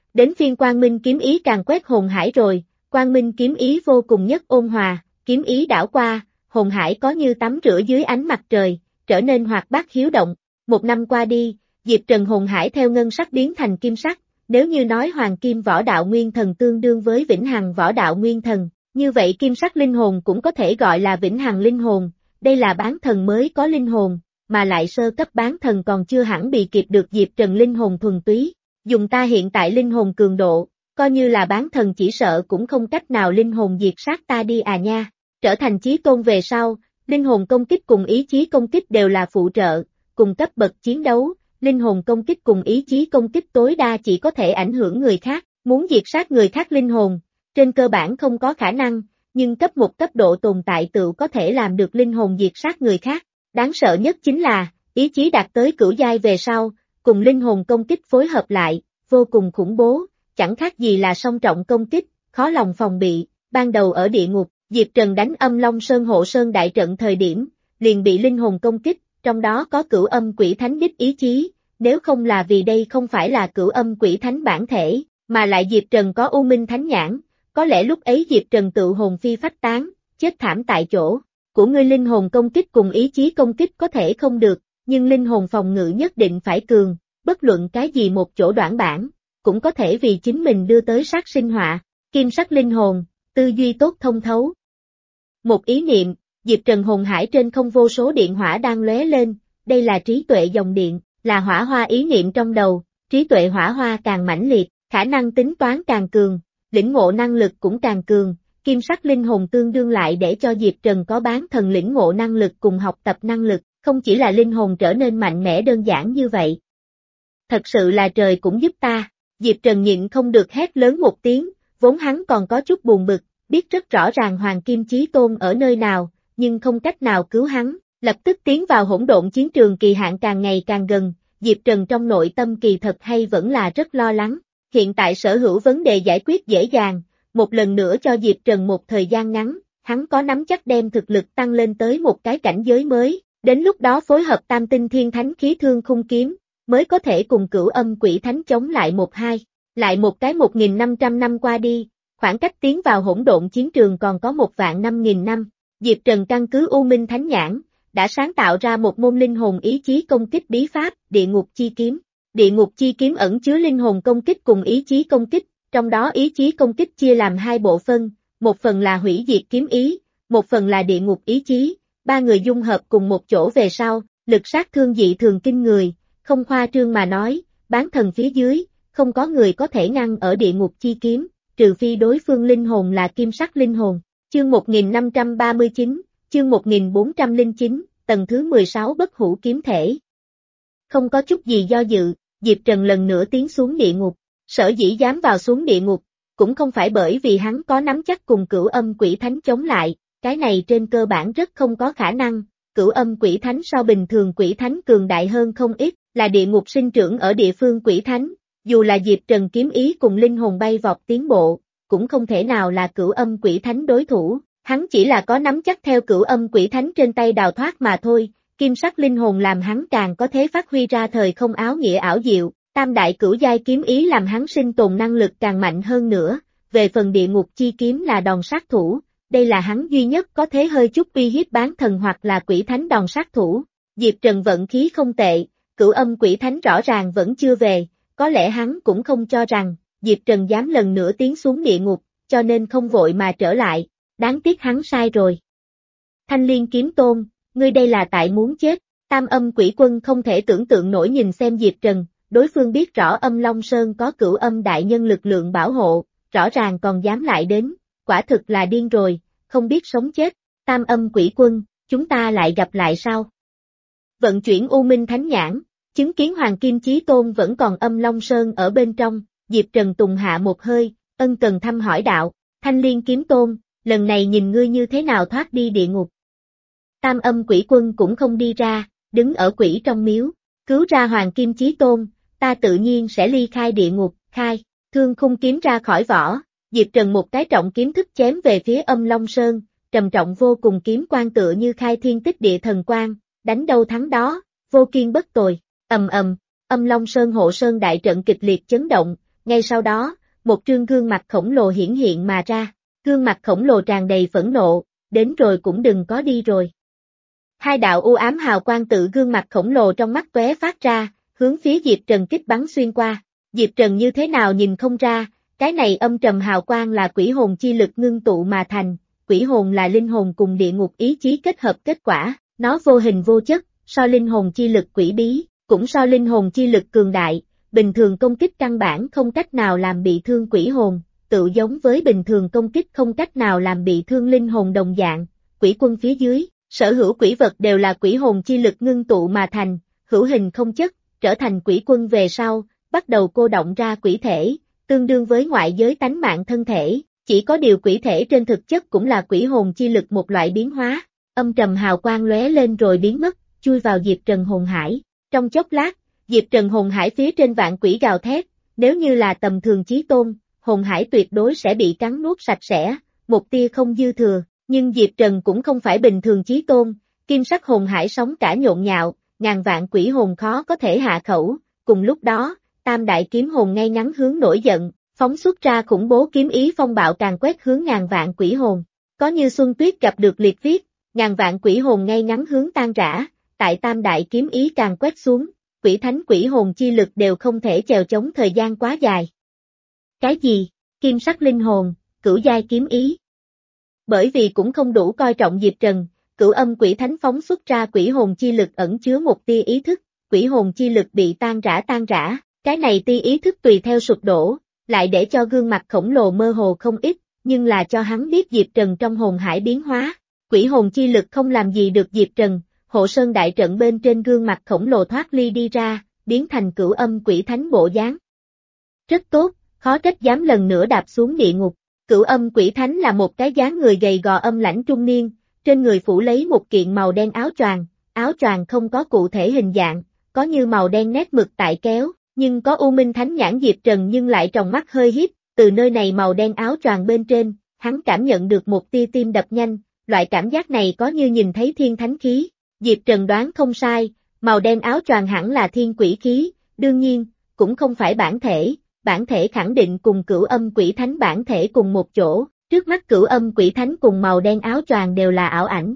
Đến phiên Quang Minh kiếm ý càng quét hồn hải rồi, Quang Minh kiếm ý vô cùng nhất ôn hòa, kiếm ý đảo qua, hồn hải có như tắm rửa dưới ánh mặt trời, trở nên hoạt bát hiếu động. Một năm qua đi, Diệp Trần hồn hải theo ngân sắc biến thành kim sắc, nếu như nói hoàng kim võ đạo nguyên thần tương đương với vĩnh hằng võ đạo nguyên thần, như vậy kim sắc linh hồn cũng có thể gọi là vĩnh hằng linh hồn, đây là bán thần mới có linh hồn, mà lại sơ cấp bán thần còn chưa hẳn bị kịp được Diệp Trần linh hồn thuần túy, dùng ta hiện tại linh hồn cường độ, coi như là bán thần chỉ sợ cũng không cách nào linh hồn diệt sát ta đi à nha, trở thành chí tôn về sau, linh hồn công kích cùng ý chí công kích đều là phụ trợ, cùng cấp bậc chiến đấu, linh hồn công kích cùng ý chí công kích tối đa chỉ có thể ảnh hưởng người khác, muốn diệt sát người khác linh hồn, trên cơ bản không có khả năng, nhưng cấp một cấp độ tồn tại tự có thể làm được linh hồn diệt sát người khác, đáng sợ nhất chính là, ý chí đạt tới cửu giai về sau, cùng linh hồn công kích phối hợp lại, vô cùng khủng bố, chẳng khác gì là song trọng công kích, khó lòng phòng bị, ban đầu ở địa ngục, Diệp Trần đánh âm Long Sơn hộ sơn đại trận thời điểm, liền bị linh hồn công kích, trong đó có cửu âm quỷ thánh đích ý chí, nếu không là vì đây không phải là cửu âm quỷ thánh bản thể, mà lại Diệp Trần có U Minh Thánh Nhãn, có lẽ lúc ấy Diệp Trần tự hồn phi phách tán, chết thảm tại chỗ, của ngươi linh hồn công kích cùng ý chí công kích có thể không được, nhưng linh hồn phòng ngự nhất định phải cường, bất luận cái gì một chỗ đoạn bản, cũng có thể vì chính mình đưa tới sát sinh họa, kim sắc linh hồn, tư duy tốt thông thấu. Một ý niệm, Diệp Trần hồn hải trên không vô số điện hỏa đang lóe lên, đây là trí tuệ dòng điện, là hỏa hoa ý niệm trong đầu, trí tuệ hỏa hoa càng mãnh liệt, khả năng tính toán càng cường, lĩnh ngộ năng lực cũng càng cường, kim sắc linh hồn tương đương lại để cho Diệp Trần có bán thần lĩnh ngộ năng lực cùng học tập năng lực, không chỉ là linh hồn trở nên mạnh mẽ đơn giản như vậy. Thật sự là trời cũng giúp ta, Diệp Trần nhịn không được hét lớn một tiếng, vốn hắn còn có chút buồn bực, biết rất rõ ràng Hoàng Kim Chí Tôn ở nơi nào, nhưng không cách nào cứu hắn, lập tức tiến vào hỗn độn chiến trường kỳ hạn càng ngày càng gần, Diệp Trần trong nội tâm kỳ thật hay vẫn là rất lo lắng, hiện tại sở hữu vấn đề giải quyết dễ dàng, một lần nữa cho Diệp Trần một thời gian ngắn, hắn có nắm chắc đem thực lực tăng lên tới một cái cảnh giới mới, đến lúc đó phối hợp tam tinh thiên thánh khí thương khung kiếm, mới có thể cùng cửu âm quỷ thánh chống lại một hai, lại một cái một nghìn năm trăm năm qua đi, khoảng cách tiến vào hỗn độn chiến trường còn có một vạn năm nghìn năm, Diệp Trần căn cứ U Minh Thánh Nhãn, đã sáng tạo ra một môn linh hồn ý chí công kích bí pháp, địa ngục chi kiếm. Địa ngục chi kiếm ẩn chứa linh hồn công kích cùng ý chí công kích, trong đó ý chí công kích chia làm hai bộ phân, một phần là hủy diệt kiếm ý, một phần là địa ngục ý chí, ba người dung hợp cùng một chỗ về sau, lực sát thương dị thường kinh người, không khoa trương mà nói, bán thần phía dưới, không có người có thể ngăn ở địa ngục chi kiếm, trừ phi đối phương linh hồn là kim sắc linh hồn. Chương một nghìn năm trăm ba mươi chín, chương một nghìn bốn trăm lẻ chín, tầng thứ mười sáu bất hủ kiếm thể. Không có chút gì do dự, Diệp Trần lần nữa tiến xuống địa ngục, sở dĩ dám vào xuống địa ngục, cũng không phải bởi vì hắn có nắm chắc cùng cửu âm quỷ thánh chống lại, cái này trên cơ bản rất không có khả năng, cửu âm quỷ thánh so bình thường quỷ thánh cường đại hơn không ít, là địa ngục sinh trưởng ở địa phương quỷ thánh, dù là Diệp Trần kiếm ý cùng linh hồn bay vọt tiến bộ, cũng không thể nào là cửu âm quỷ thánh đối thủ, hắn chỉ là có nắm chắc theo cửu âm quỷ thánh trên tay đào thoát mà thôi, kim sắc linh hồn làm hắn càng có thể phát huy ra thời không áo nghĩa ảo diệu, tam đại cửu giai kiếm ý làm hắn sinh tồn năng lực càng mạnh hơn nữa, về phần địa ngục chi kiếm là đòn sát thủ, đây là hắn duy nhất có thể hơi chút uy hiếp bán thần hoặc là quỷ thánh đòn sát thủ, Diệp Trần vận khí không tệ, cửu âm quỷ thánh rõ ràng vẫn chưa về, có lẽ hắn cũng không cho rằng, Diệp Trần dám lần nữa tiến xuống địa ngục, cho nên không vội mà trở lại, đáng tiếc hắn sai rồi. Thanh Liên kiếm tôn, ngươi đây là tại muốn chết, tam âm quỷ quân không thể tưởng tượng nổi nhìn xem Diệp Trần, đối phương biết rõ âm Long Sơn có cửu âm đại nhân lực lượng bảo hộ, rõ ràng còn dám lại đến, quả thực là điên rồi, không biết sống chết, tam âm quỷ quân, chúng ta lại gặp lại sao? Vận chuyển U Minh Thánh Nhãn, chứng kiến Hoàng Kim Chí Tôn vẫn còn âm Long Sơn ở bên trong, Diệp Trần tùng hạ một hơi, ân cần thăm hỏi đạo, Thanh Liên kiếm tôn, lần này nhìn ngươi như thế nào thoát đi địa ngục. Tam âm quỷ quân cũng không đi ra, đứng ở quỷ trong miếu, cứu ra Hoàng Kim Chí Tôn, ta tự nhiên sẽ ly khai địa ngục, khai, thương khung kiếm ra khỏi vỏ, Diệp Trần một cái trọng kiếm thức chém về phía âm Long Sơn, trầm trọng vô cùng kiếm quang tựa như khai thiên tích địa thần quang, đánh đâu thắng đó, vô kiên bất tồi, ầm ầm, âm Long Sơn hộ sơn đại trận kịch liệt chấn động, ngay sau đó, một trương gương mặt khổng lồ hiển hiện mà ra, gương mặt khổng lồ tràn đầy phẫn nộ, đến rồi cũng đừng có đi rồi. Hai đạo u ám hào quang tự gương mặt khổng lồ trong mắt tóe phát ra, hướng phía Diệp Trần kích bắn xuyên qua. Diệp Trần như thế nào nhìn không ra, cái này âm trầm hào quang là quỷ hồn chi lực ngưng tụ mà thành, quỷ hồn là linh hồn cùng địa ngục ý chí kết hợp kết quả, nó vô hình vô chất, so linh hồn chi lực quỷ bí, cũng so linh hồn chi lực cường đại, bình thường công kích căn bản không cách nào làm bị thương quỷ hồn, tự giống với bình thường công kích không cách nào làm bị thương linh hồn đồng dạng, quỷ quân phía dưới, sở hữu quỷ vật đều là quỷ hồn chi lực ngưng tụ mà thành, hữu hình không chất, trở thành quỷ quân về sau, bắt đầu cô động ra quỷ thể, tương đương với ngoại giới tánh mạng thân thể, chỉ có điều quỷ thể trên thực chất cũng là quỷ hồn chi lực một loại biến hóa, âm trầm hào quang lóe lên rồi biến mất, chui vào Diệp Trần hồn hải, trong chốc lát, Diệp Trần hồn hải phía trên vạn quỷ gào thét, nếu như là tầm thường chí tôn, hồn hải tuyệt đối sẽ bị cắn nuốt sạch sẽ, một tia không dư thừa, nhưng Diệp Trần cũng không phải bình thường chí tôn, kim sắc hồn hải sóng cả nhộn nhạo, ngàn vạn quỷ hồn khó có thể hạ khẩu, cùng lúc đó, tam đại kiếm hồn ngay ngắn hướng nổi giận, phóng xuất ra khủng bố kiếm ý phong bạo càng quét hướng ngàn vạn quỷ hồn, có như xuân tuyết gặp được liệt viết, ngàn vạn quỷ hồn ngay ngắn hướng tan rã, tại tam đại kiếm ý càng quét xuống, quỷ thánh quỷ hồn chi lực đều không thể chèo chống thời gian quá dài. Cái gì? Kim sắc linh hồn, cửu giai kiếm ý. Bởi vì cũng không đủ coi trọng Diệp Trần, cửu âm quỷ thánh phóng xuất ra quỷ hồn chi lực ẩn chứa một tia ý thức, quỷ hồn chi lực bị tan rã tan rã, cái này tia ý thức tùy theo sụp đổ, lại để cho gương mặt khổng lồ mơ hồ không ít, nhưng là cho hắn biết Diệp Trần trong hồn hải biến hóa, quỷ hồn chi lực không làm gì được Diệp Trần, hộ sơn đại trận bên trên gương mặt khổng lồ thoát ly đi ra, biến thành cửu âm quỷ thánh bộ dáng. Rất tốt, khó trách dám lần nữa đạp xuống địa ngục. Cửu âm quỷ thánh là một cái dáng người gầy gò âm lãnh trung niên, trên người phủ lấy một kiện màu đen áo choàng, áo choàng không có cụ thể hình dạng, có như màu đen nét mực tại kéo, nhưng có u minh thánh nhãn Diệp Trần nhưng lại trong mắt hơi hiếp, từ nơi này màu đen áo choàng bên trên, hắn cảm nhận được một tia tim đập nhanh, loại cảm giác này có như nhìn thấy thiên thánh khí. Diệp Trần đoán không sai, màu đen áo choàng hẳn là thiên quỷ khí, đương nhiên, cũng không phải bản thể, bản thể khẳng định cùng cửu âm quỷ thánh bản thể cùng một chỗ, trước mắt cửu âm quỷ thánh cùng màu đen áo choàng đều là ảo ảnh.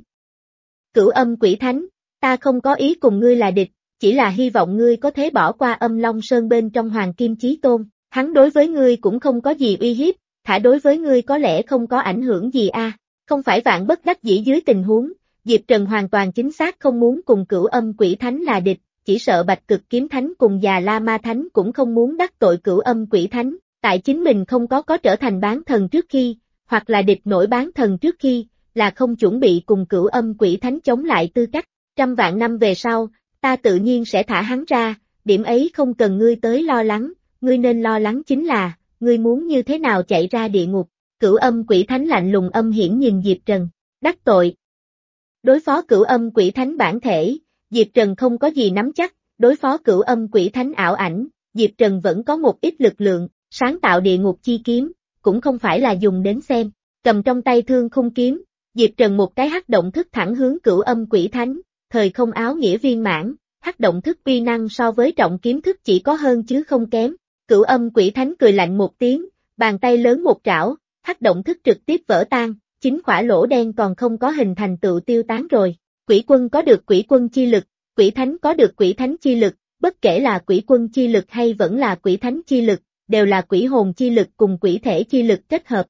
Cửu âm quỷ thánh, ta không có ý cùng ngươi là địch, chỉ là hy vọng ngươi có thể bỏ qua âm Long Sơn bên trong Hoàng Kim Chí Tôn, hắn đối với ngươi cũng không có gì uy hiếp, thả đối với ngươi có lẽ không có ảnh hưởng gì a. À. Không phải vạn bất đắc dĩ dưới tình huống, Diệp Trần hoàn toàn chính xác không muốn cùng cửu âm quỷ thánh là địch, chỉ sợ Bạch Cực Kiếm Thánh cùng Già La Ma Thánh cũng không muốn đắc tội cửu âm quỷ thánh, tại chính mình không có có trở thành bán thần trước khi, hoặc là địch nổi bán thần trước khi, là không chuẩn bị cùng cửu âm quỷ thánh chống lại tư cách, trăm vạn năm về sau, ta tự nhiên sẽ thả hắn ra, điểm ấy không cần ngươi tới lo lắng, ngươi nên lo lắng chính là, ngươi muốn như thế nào chạy ra địa ngục, cửu âm quỷ thánh lạnh lùng âm hiểm nhìn Diệp Trần, đắc tội. Đối phó cửu âm quỷ thánh bản thể, Diệp Trần không có gì nắm chắc, đối phó cửu âm quỷ thánh ảo ảnh, Diệp Trần vẫn có một ít lực lượng, sáng tạo địa ngục chi kiếm, cũng không phải là dùng đến xem, cầm trong tay thương khung kiếm, Diệp Trần một cái hắc động thức thẳng hướng cửu âm quỷ thánh, thời không áo nghĩa viên mãn, hắc động thức uy năng so với trọng kiếm thức chỉ có hơn chứ không kém, cửu âm quỷ thánh cười lạnh một tiếng, bàn tay lớn một trảo, hắc động thức trực tiếp vỡ tan, chính khỏa lỗ đen còn không có hình thành tựu tiêu tán rồi. Quỷ quân có được quỷ quân chi lực, quỷ thánh có được quỷ thánh chi lực, bất kể là quỷ quân chi lực hay vẫn là quỷ thánh chi lực, đều là quỷ hồn chi lực cùng quỷ thể chi lực kết hợp.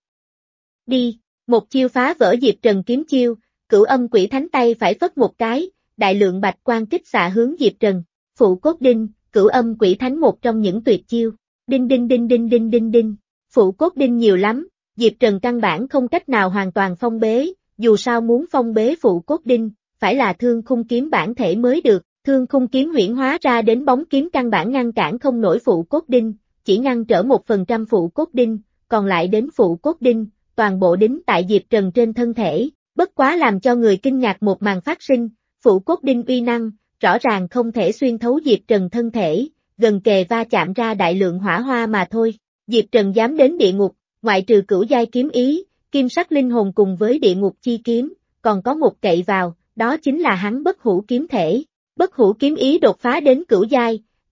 Đi, một chiêu phá vỡ Diệp Trần kiếm chiêu, cửu âm quỷ thánh tay phải phất một cái, đại lượng bạch quang kích xạ hướng Diệp Trần, phụ cốt đinh, cửu âm quỷ thánh một trong những tuyệt chiêu, đinh đinh đinh đinh đinh đinh đinh, phụ cốt đinh nhiều lắm, Diệp Trần căn bản không cách nào hoàn toàn phong bế, dù sao muốn phong bế phụ cốt đinh, phải là thương khung kiếm bản thể mới được, thương khung kiếm huyễn hóa ra đến bóng kiếm căn bản ngăn cản không nổi phụ cốt đinh, chỉ ngăn trở một phần trăm phụ cốt đinh, còn lại đến phụ cốt đinh, toàn bộ đính tại Diệp Trần trên thân thể, bất quá làm cho người kinh ngạc một màn phát sinh, phụ cốt đinh uy năng, rõ ràng không thể xuyên thấu Diệp Trần thân thể, gần kề va chạm ra đại lượng hỏa hoa mà thôi, Diệp Trần dám đến địa ngục, ngoại trừ cửu giai kiếm ý, kim sắc linh hồn cùng với địa ngục chi kiếm, còn có một cậy vào, đó chính là hắn bất hủ kiếm thể. Bất hủ kiếm ý đột phá đến cửu giai,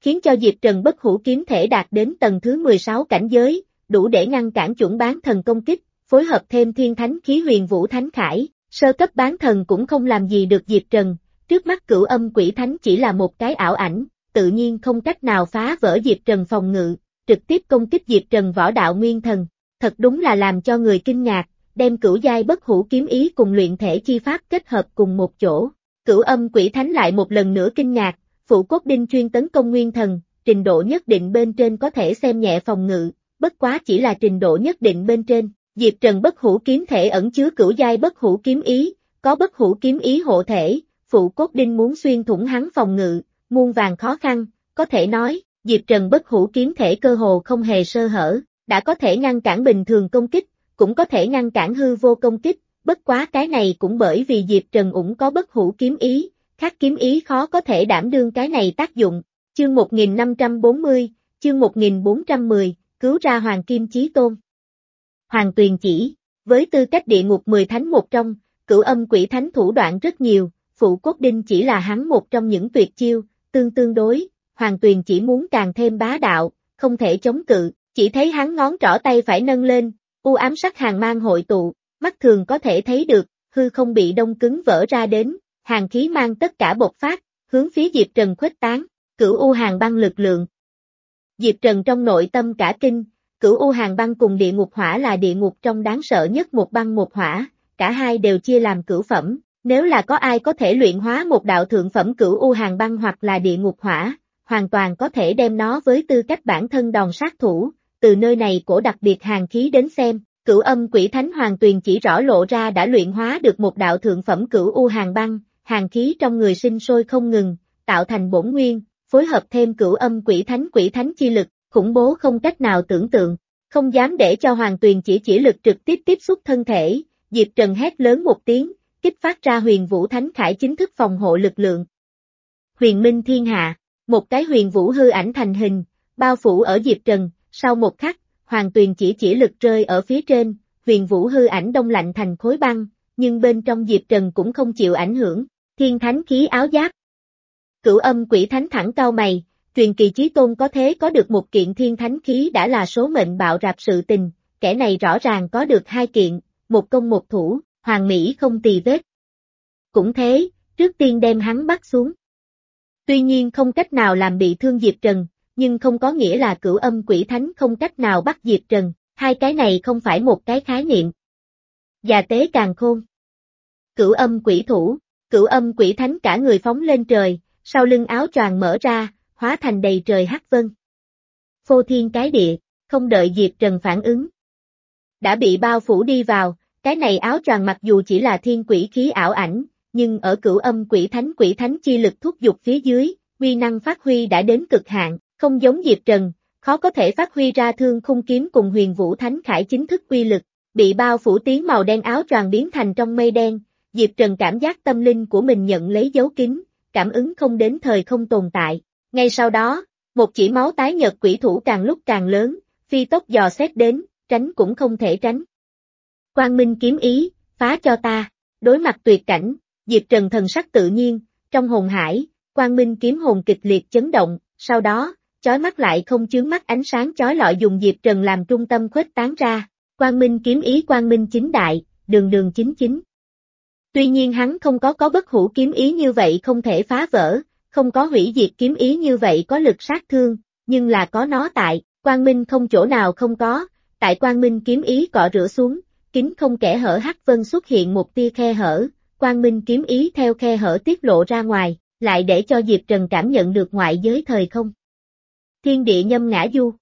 khiến cho Diệp Trần bất hủ kiếm thể đạt đến tầng thứ mười sáu cảnh giới, đủ để ngăn cản chuẩn bán thần công kích, phối hợp thêm thiên thánh khí huyền vũ thánh khải, sơ cấp bán thần cũng không làm gì được Diệp Trần, trước mắt Cửu Âm Quỷ Thánh chỉ là một cái ảo ảnh, tự nhiên không cách nào phá vỡ Diệp Trần phòng ngự, trực tiếp công kích Diệp Trần võ đạo nguyên thần, thật đúng là làm cho người kinh ngạc, đem cửu giai bất hủ kiếm ý cùng luyện thể chi pháp kết hợp cùng một chỗ. Cửu Âm Quỷ Thánh lại một lần nữa kinh ngạc, phụ cốt đinh chuyên tấn công nguyên thần, trình độ nhất định bên trên có thể xem nhẹ phòng ngự, bất quá chỉ là trình độ nhất định bên trên. Diệp Trần bất hủ kiếm thể ẩn chứa cửu giai bất hủ kiếm ý, có bất hủ kiếm ý hộ thể, phụ cốt đinh muốn xuyên thủng hắn phòng ngự, muôn vàn khó khăn, có thể nói, Diệp Trần bất hủ kiếm thể cơ hồ không hề sơ hở, đã có thể ngăn cản bình thường công kích, cũng có thể ngăn cản hư vô công kích, bất quá cái này cũng bởi vì Diệp Trần ủng có bất hủ kiếm ý, khác kiếm ý khó có thể đảm đương cái này tác dụng. Chương một nghìn năm trăm bốn mươi, chương một nghìn bốn trăm mười, cứu ra Hoàng Kim Chí Tôn. Hoàng Tuyền Chỉ, với tư cách địa ngục mười thánh một trong, Cửu Âm Quỷ Thánh thủ đoạn rất nhiều, phụ cốt đinh chỉ là hắn một trong những tuyệt chiêu, tương tương đối, Hoàng Tuyền Chỉ muốn càng thêm bá đạo, không thể chống cự, chỉ thấy hắn ngón trỏ tay phải nâng lên, u ám sắc hàn mang hội tụ, mắt thường có thể thấy được, hư không bị đông cứng vỡ ra đến, hàn khí mang tất cả bộc phát, hướng phía Diệp Trần khuếch tán, Cửu U Hàn Băng lực lượng. Diệp Trần trong nội tâm cả kinh, Cửu U Hàn Băng cùng địa ngục hỏa là địa ngục trong đáng sợ nhất một băng một hỏa, cả hai đều chia làm cửu phẩm, nếu là có ai có thể luyện hóa một đạo thượng phẩm Cửu U Hàn Băng hoặc là địa ngục hỏa, hoàn toàn có thể đem nó với tư cách bản thân đòn sát thủ, từ nơi này cổ đặc biệt hàn khí đến xem, Cửu Âm Quỷ Thánh Hoàng Tuyền chỉ rõ lộ ra đã luyện hóa được một đạo thượng phẩm Cửu U Hàn Băng, hàn khí trong người sinh sôi không ngừng, tạo thành bổn nguyên, phối hợp thêm Cửu Âm Quỷ Thánh Quỷ Thánh chi lực, khủng bố không cách nào tưởng tượng, không dám để cho Hoàng Tuyền chỉ chỉ lực trực tiếp tiếp xúc thân thể, Diệp Trần hét lớn một tiếng, kích phát ra Huyền Vũ Thánh Khải chính thức phòng hộ lực lượng. Huyền Minh Thiên Hạ, một cái huyền vũ hư ảnh thành hình, bao phủ ở Diệp Trần, sau một khắc, Hoàng Tuyền chỉ chỉ lực rơi ở phía trên, huyền vũ hư ảnh đông lạnh thành khối băng, nhưng bên trong Diệp Trần cũng không chịu ảnh hưởng, Thiên Thánh khí áo giáp. Cửu Âm Quỷ Thánh thẳng cau mày, truyền kỳ chí tôn có thế có được một kiện Thiên Thánh khí đã là số mệnh bạo rạp sự tình, kẻ này rõ ràng có được hai kiện, một công một thủ, hoàn mỹ không tì vết. Cũng thế, trước tiên đem hắn bắt xuống. Tuy nhiên không cách nào làm bị thương Diệp Trần, nhưng không có nghĩa là Cửu Âm Quỷ Thánh không cách nào bắt Diệp Trần, hai cái này không phải một cái khái niệm. Già tế càn khôn. Cửu Âm Quỷ Thủ, Cửu Âm Quỷ Thánh cả người phóng lên trời, sau lưng áo choàng mở ra, hóa thành đầy trời hắc vân. Phô thiên cái địa, không đợi Diệp Trần phản ứng. Đã bị bao phủ đi vào, cái này áo choàng mặc dù chỉ là thiên quỷ khí ảo ảnh, nhưng ở Cửu Âm Quỷ Thánh Quỷ Thánh chi lực thúc giục phía dưới, uy năng phát huy đã đến cực hạn, không giống Diệp Trần, khó có thể phát huy ra thương khung kiếm cùng Huyền Vũ Thánh Khải chính thức uy lực, bị bao phủ tiếng màu đen áo choàng biến thành trong mây đen, Diệp Trần cảm giác tâm linh của mình nhận lấy dấu kín, cảm ứng không đến thời không tồn tại. Ngay sau đó, một chỉ máu tái nhợt quỷ thủ càng lúc càng lớn, phi tốc dò xét đến, tránh cũng không thể tránh. Quang Minh kiếm ý, phá cho ta, đối mặt tuyệt cảnh, Diệp Trần thần sắc tự nhiên, trong hồn hải, Quang Minh kiếm hồn kịch liệt chấn động, sau đó, chói mắt lại không chướng mắt ánh sáng chói lọi dùng Diệp Trần làm trung tâm khuếch tán ra, Quang Minh kiếm ý Quang Minh chính đại, đường đường chính chính. Tuy nhiên hắn không có có bất hủ kiếm ý như vậy không thể phá vỡ, không có hủy diệt kiếm ý như vậy có lực sát thương, nhưng là có nó tại, Quang Minh không chỗ nào không có, tại Quang Minh kiếm ý cọ rửa xuống, kính không kẽ hở hắc vân xuất hiện một tia khe hở, Quang Minh kiếm ý theo khe hở tiết lộ ra ngoài, lại để cho Diệp Trần cảm nhận được ngoại giới thời không. Thiên địa nhâm ngã du.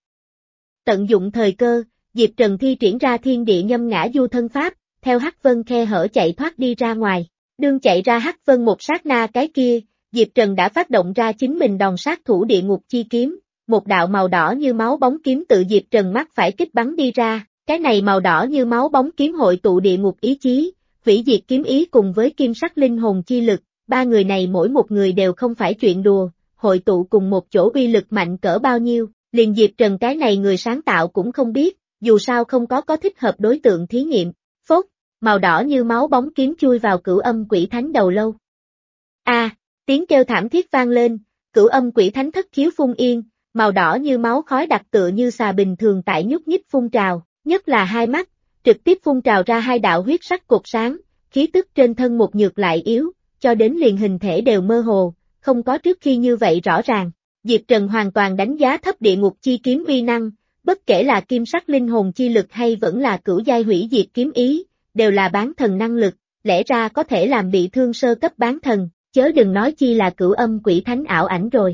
Tận dụng thời cơ, Diệp Trần thi triển ra thiên địa nhâm ngã du thân pháp, theo hắc vân khe hở chạy thoát đi ra ngoài, đương chạy ra hắc vân một sát na cái kia, Diệp Trần đã phát động ra chính mình đòn sát thủ địa ngục chi kiếm, một đạo màu đỏ như máu bóng kiếm tự Diệp Trần mắt phải kích bắn đi ra, cái này màu đỏ như máu bóng kiếm hội tụ địa ngục ý chí, hủy diệt kiếm ý cùng với kim sắc linh hồn chi lực, ba người này mỗi một người đều không phải chuyện đùa, hội tụ cùng một chỗ uy lực mạnh cỡ bao nhiêu, liền Diệp Trần cái này người sáng tạo cũng không biết, dù sao không có có thích hợp đối tượng thí nghiệm, phốt, màu đỏ như máu bóng kiếm chui vào Cửu Âm Quỷ Thánh đầu lâu. A, tiếng kêu thảm thiết vang lên, Cửu âm quỷ thánh thất khiếu phun yên, màu đỏ như máu khói đặc tựa như xà bình thường tại nhúc nhích phun trào, nhất là hai mắt, trực tiếp phun trào ra hai đạo huyết sắc cột sáng, khí tức trên thân một nhược lại yếu, cho đến liền hình thể đều mơ hồ, không có trước khi như vậy rõ ràng. Diệp Trần hoàn toàn đánh giá thấp địa ngục chi kiếm uy năng, bất kể là kim sắc linh hồn chi lực hay vẫn là cửu giai hủy diệt kiếm ý, đều là bán thần năng lực, lẽ ra có thể làm bị thương sơ cấp bán thần, chớ đừng nói chi là cửu âm quỷ thánh ảo ảnh rồi.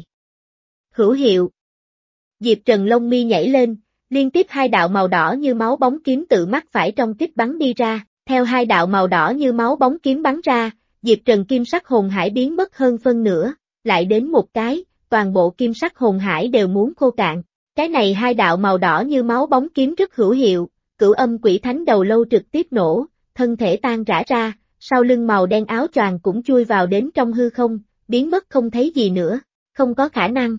Hữu hiệu. Diệp Trần lông mi nhảy lên, liên tiếp hai đạo màu đỏ như máu bóng kiếm tự mắt phải trong kích bắn đi ra, theo hai đạo màu đỏ như máu bóng kiếm bắn ra, Diệp Trần kim sắc hồn hải biến mất hơn phân nửa, lại đến một cái, toàn bộ kim sắc hồn hải đều muốn khô cạn. Cái này hai đạo màu đỏ như máu bóng kiếm rất hữu hiệu, cửu âm quỷ thánh đầu lâu trực tiếp nổ, thân thể tan rã ra, sau lưng màu đen áo choàng cũng chui vào đến trong hư không, biến mất không thấy gì nữa, không có khả năng.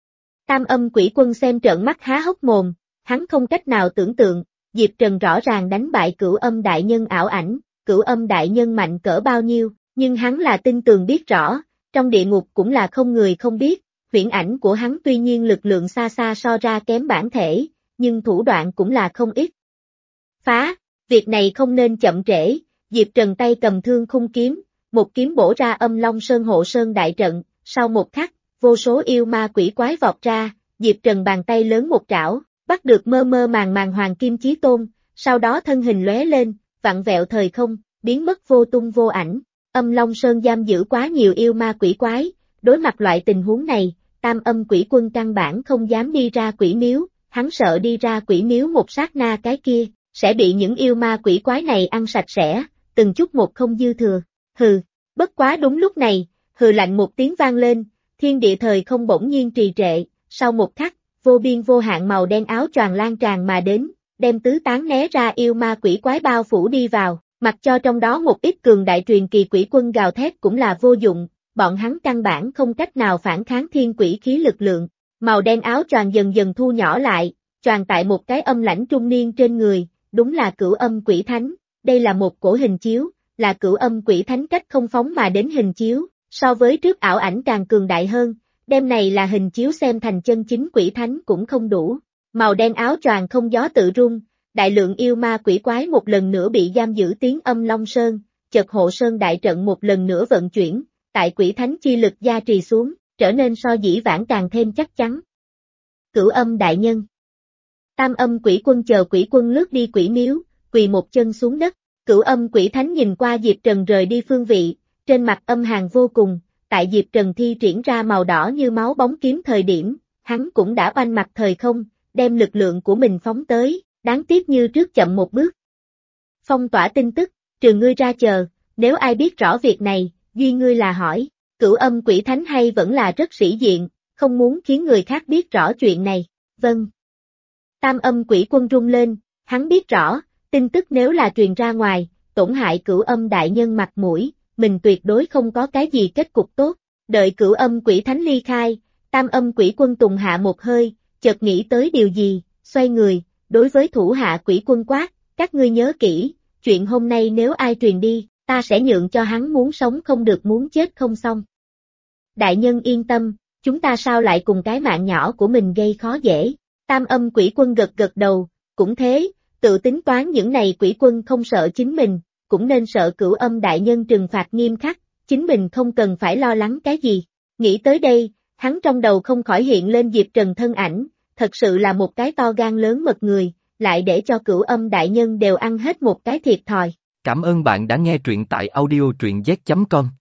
Tam âm quỷ quân xem trợn mắt há hốc mồm, hắn không cách nào tưởng tượng, Diệp Trần rõ ràng đánh bại cửu âm đại nhân ảo ảnh, cửu âm đại nhân mạnh cỡ bao nhiêu, nhưng hắn là tin tường biết rõ, trong địa ngục cũng là không người không biết, huyễn ảnh của hắn tuy nhiên lực lượng xa xa so ra kém bản thể, nhưng thủ đoạn cũng là không ít. Phá, việc này không nên chậm trễ, Diệp Trần tay cầm thương khung kiếm, một kiếm bổ ra âm long sơn hộ sơn đại trận, sau một khắc, vô số yêu ma quỷ quái vọt ra, Diệp Trần bàn tay lớn một trảo, bắt được mơ mơ màng màng Hoàng Kim Chí Tôn, sau đó thân hình lóe lên, vặn vẹo thời không, biến mất vô tung vô ảnh. Âm Long Sơn giam giữ quá nhiều yêu ma quỷ quái, đối mặt loại tình huống này, tam âm quỷ quân căn bản không dám đi ra quỷ miếu, hắn sợ đi ra quỷ miếu một sát na cái kia, sẽ bị những yêu ma quỷ quái này ăn sạch sẽ, từng chút một không dư thừa. Hừ, bất quá đúng lúc này, hừ lạnh một tiếng vang lên, thiên địa thời không bỗng nhiên trì trệ, sau một khắc, vô biên vô hạn màu đen áo choàng lan tràn mà đến, đem tứ tán né ra yêu ma quỷ quái bao phủ đi vào, mặc cho trong đó một ít cường đại truyền kỳ quỷ quân gào thét cũng là vô dụng, bọn hắn căn bản không cách nào phản kháng thiên quỷ khí lực lượng, màu đen áo choàng dần dần thu nhỏ lại, choàng tại một cái âm lãnh trung niên trên người, đúng là cửu âm quỷ thánh, đây là một cổ hình chiếu, là cửu âm quỷ thánh cách không phóng mà đến hình chiếu, so với trước ảo ảnh càng cường đại hơn, đêm này là hình chiếu xem thành chân chính quỷ thánh cũng không đủ, màu đen áo choàng không gió tự rung, đại lượng yêu ma quỷ quái một lần nữa bị giam giữ tiếng âm Long Sơn, chợt hộ sơn đại trận một lần nữa vận chuyển, tại quỷ thánh chi lực gia trì xuống, trở nên so dĩ vãng càng thêm chắc chắn. Cửu âm đại nhân. Tam âm quỷ quân chờ quỷ quân lướt đi quỷ miếu, quỳ một chân xuống đất, cửu âm quỷ thánh nhìn qua Diệp Trần rời đi phương vị, trên mặt âm hàn vô cùng, tại Diệp Trần thi triển ra màu đỏ như máu bóng kiếm thời điểm, hắn cũng đã oanh mặt thời không, đem lực lượng của mình phóng tới, đáng tiếc như trước chậm một bước. Phong tỏa tin tức, trừ ngươi ra chờ, nếu ai biết rõ việc này, duy ngươi là hỏi, cửu âm quỷ thánh hay vẫn là rất sĩ diện, không muốn khiến người khác biết rõ chuyện này, vâng. Tam âm quỷ quân rung lên, hắn biết rõ, tin tức nếu là truyền ra ngoài, tổn hại cửu âm đại nhân mặt mũi, mình tuyệt đối không có cái gì kết cục tốt, đợi cửu âm quỷ thánh ly khai, tam âm quỷ quân tùng hạ một hơi, chợt nghĩ tới điều gì, xoay người, đối với thủ hạ quỷ quân quát, các ngươi nhớ kỹ, chuyện hôm nay nếu ai truyền đi, ta sẽ nhượng cho hắn muốn sống không được muốn chết không xong. Đại nhân yên tâm, chúng ta sao lại cùng cái mạng nhỏ của mình gây khó dễ, tam âm quỷ quân gật gật đầu, cũng thế, tự tính toán những này quỷ quân không sợ chính mình, cũng nên sợ cửu âm đại nhân trừng phạt nghiêm khắc, chính mình không cần phải lo lắng cái gì. Nghĩ tới đây, hắn trong đầu không khỏi hiện lên Diệp Trần thân ảnh, thật sự là một cái to gan lớn mật người, lại để cho cửu âm đại nhân đều ăn hết một cái thiệt thòi. Cảm ơn bạn đã nghe truyện tại audio truyện z chấm com.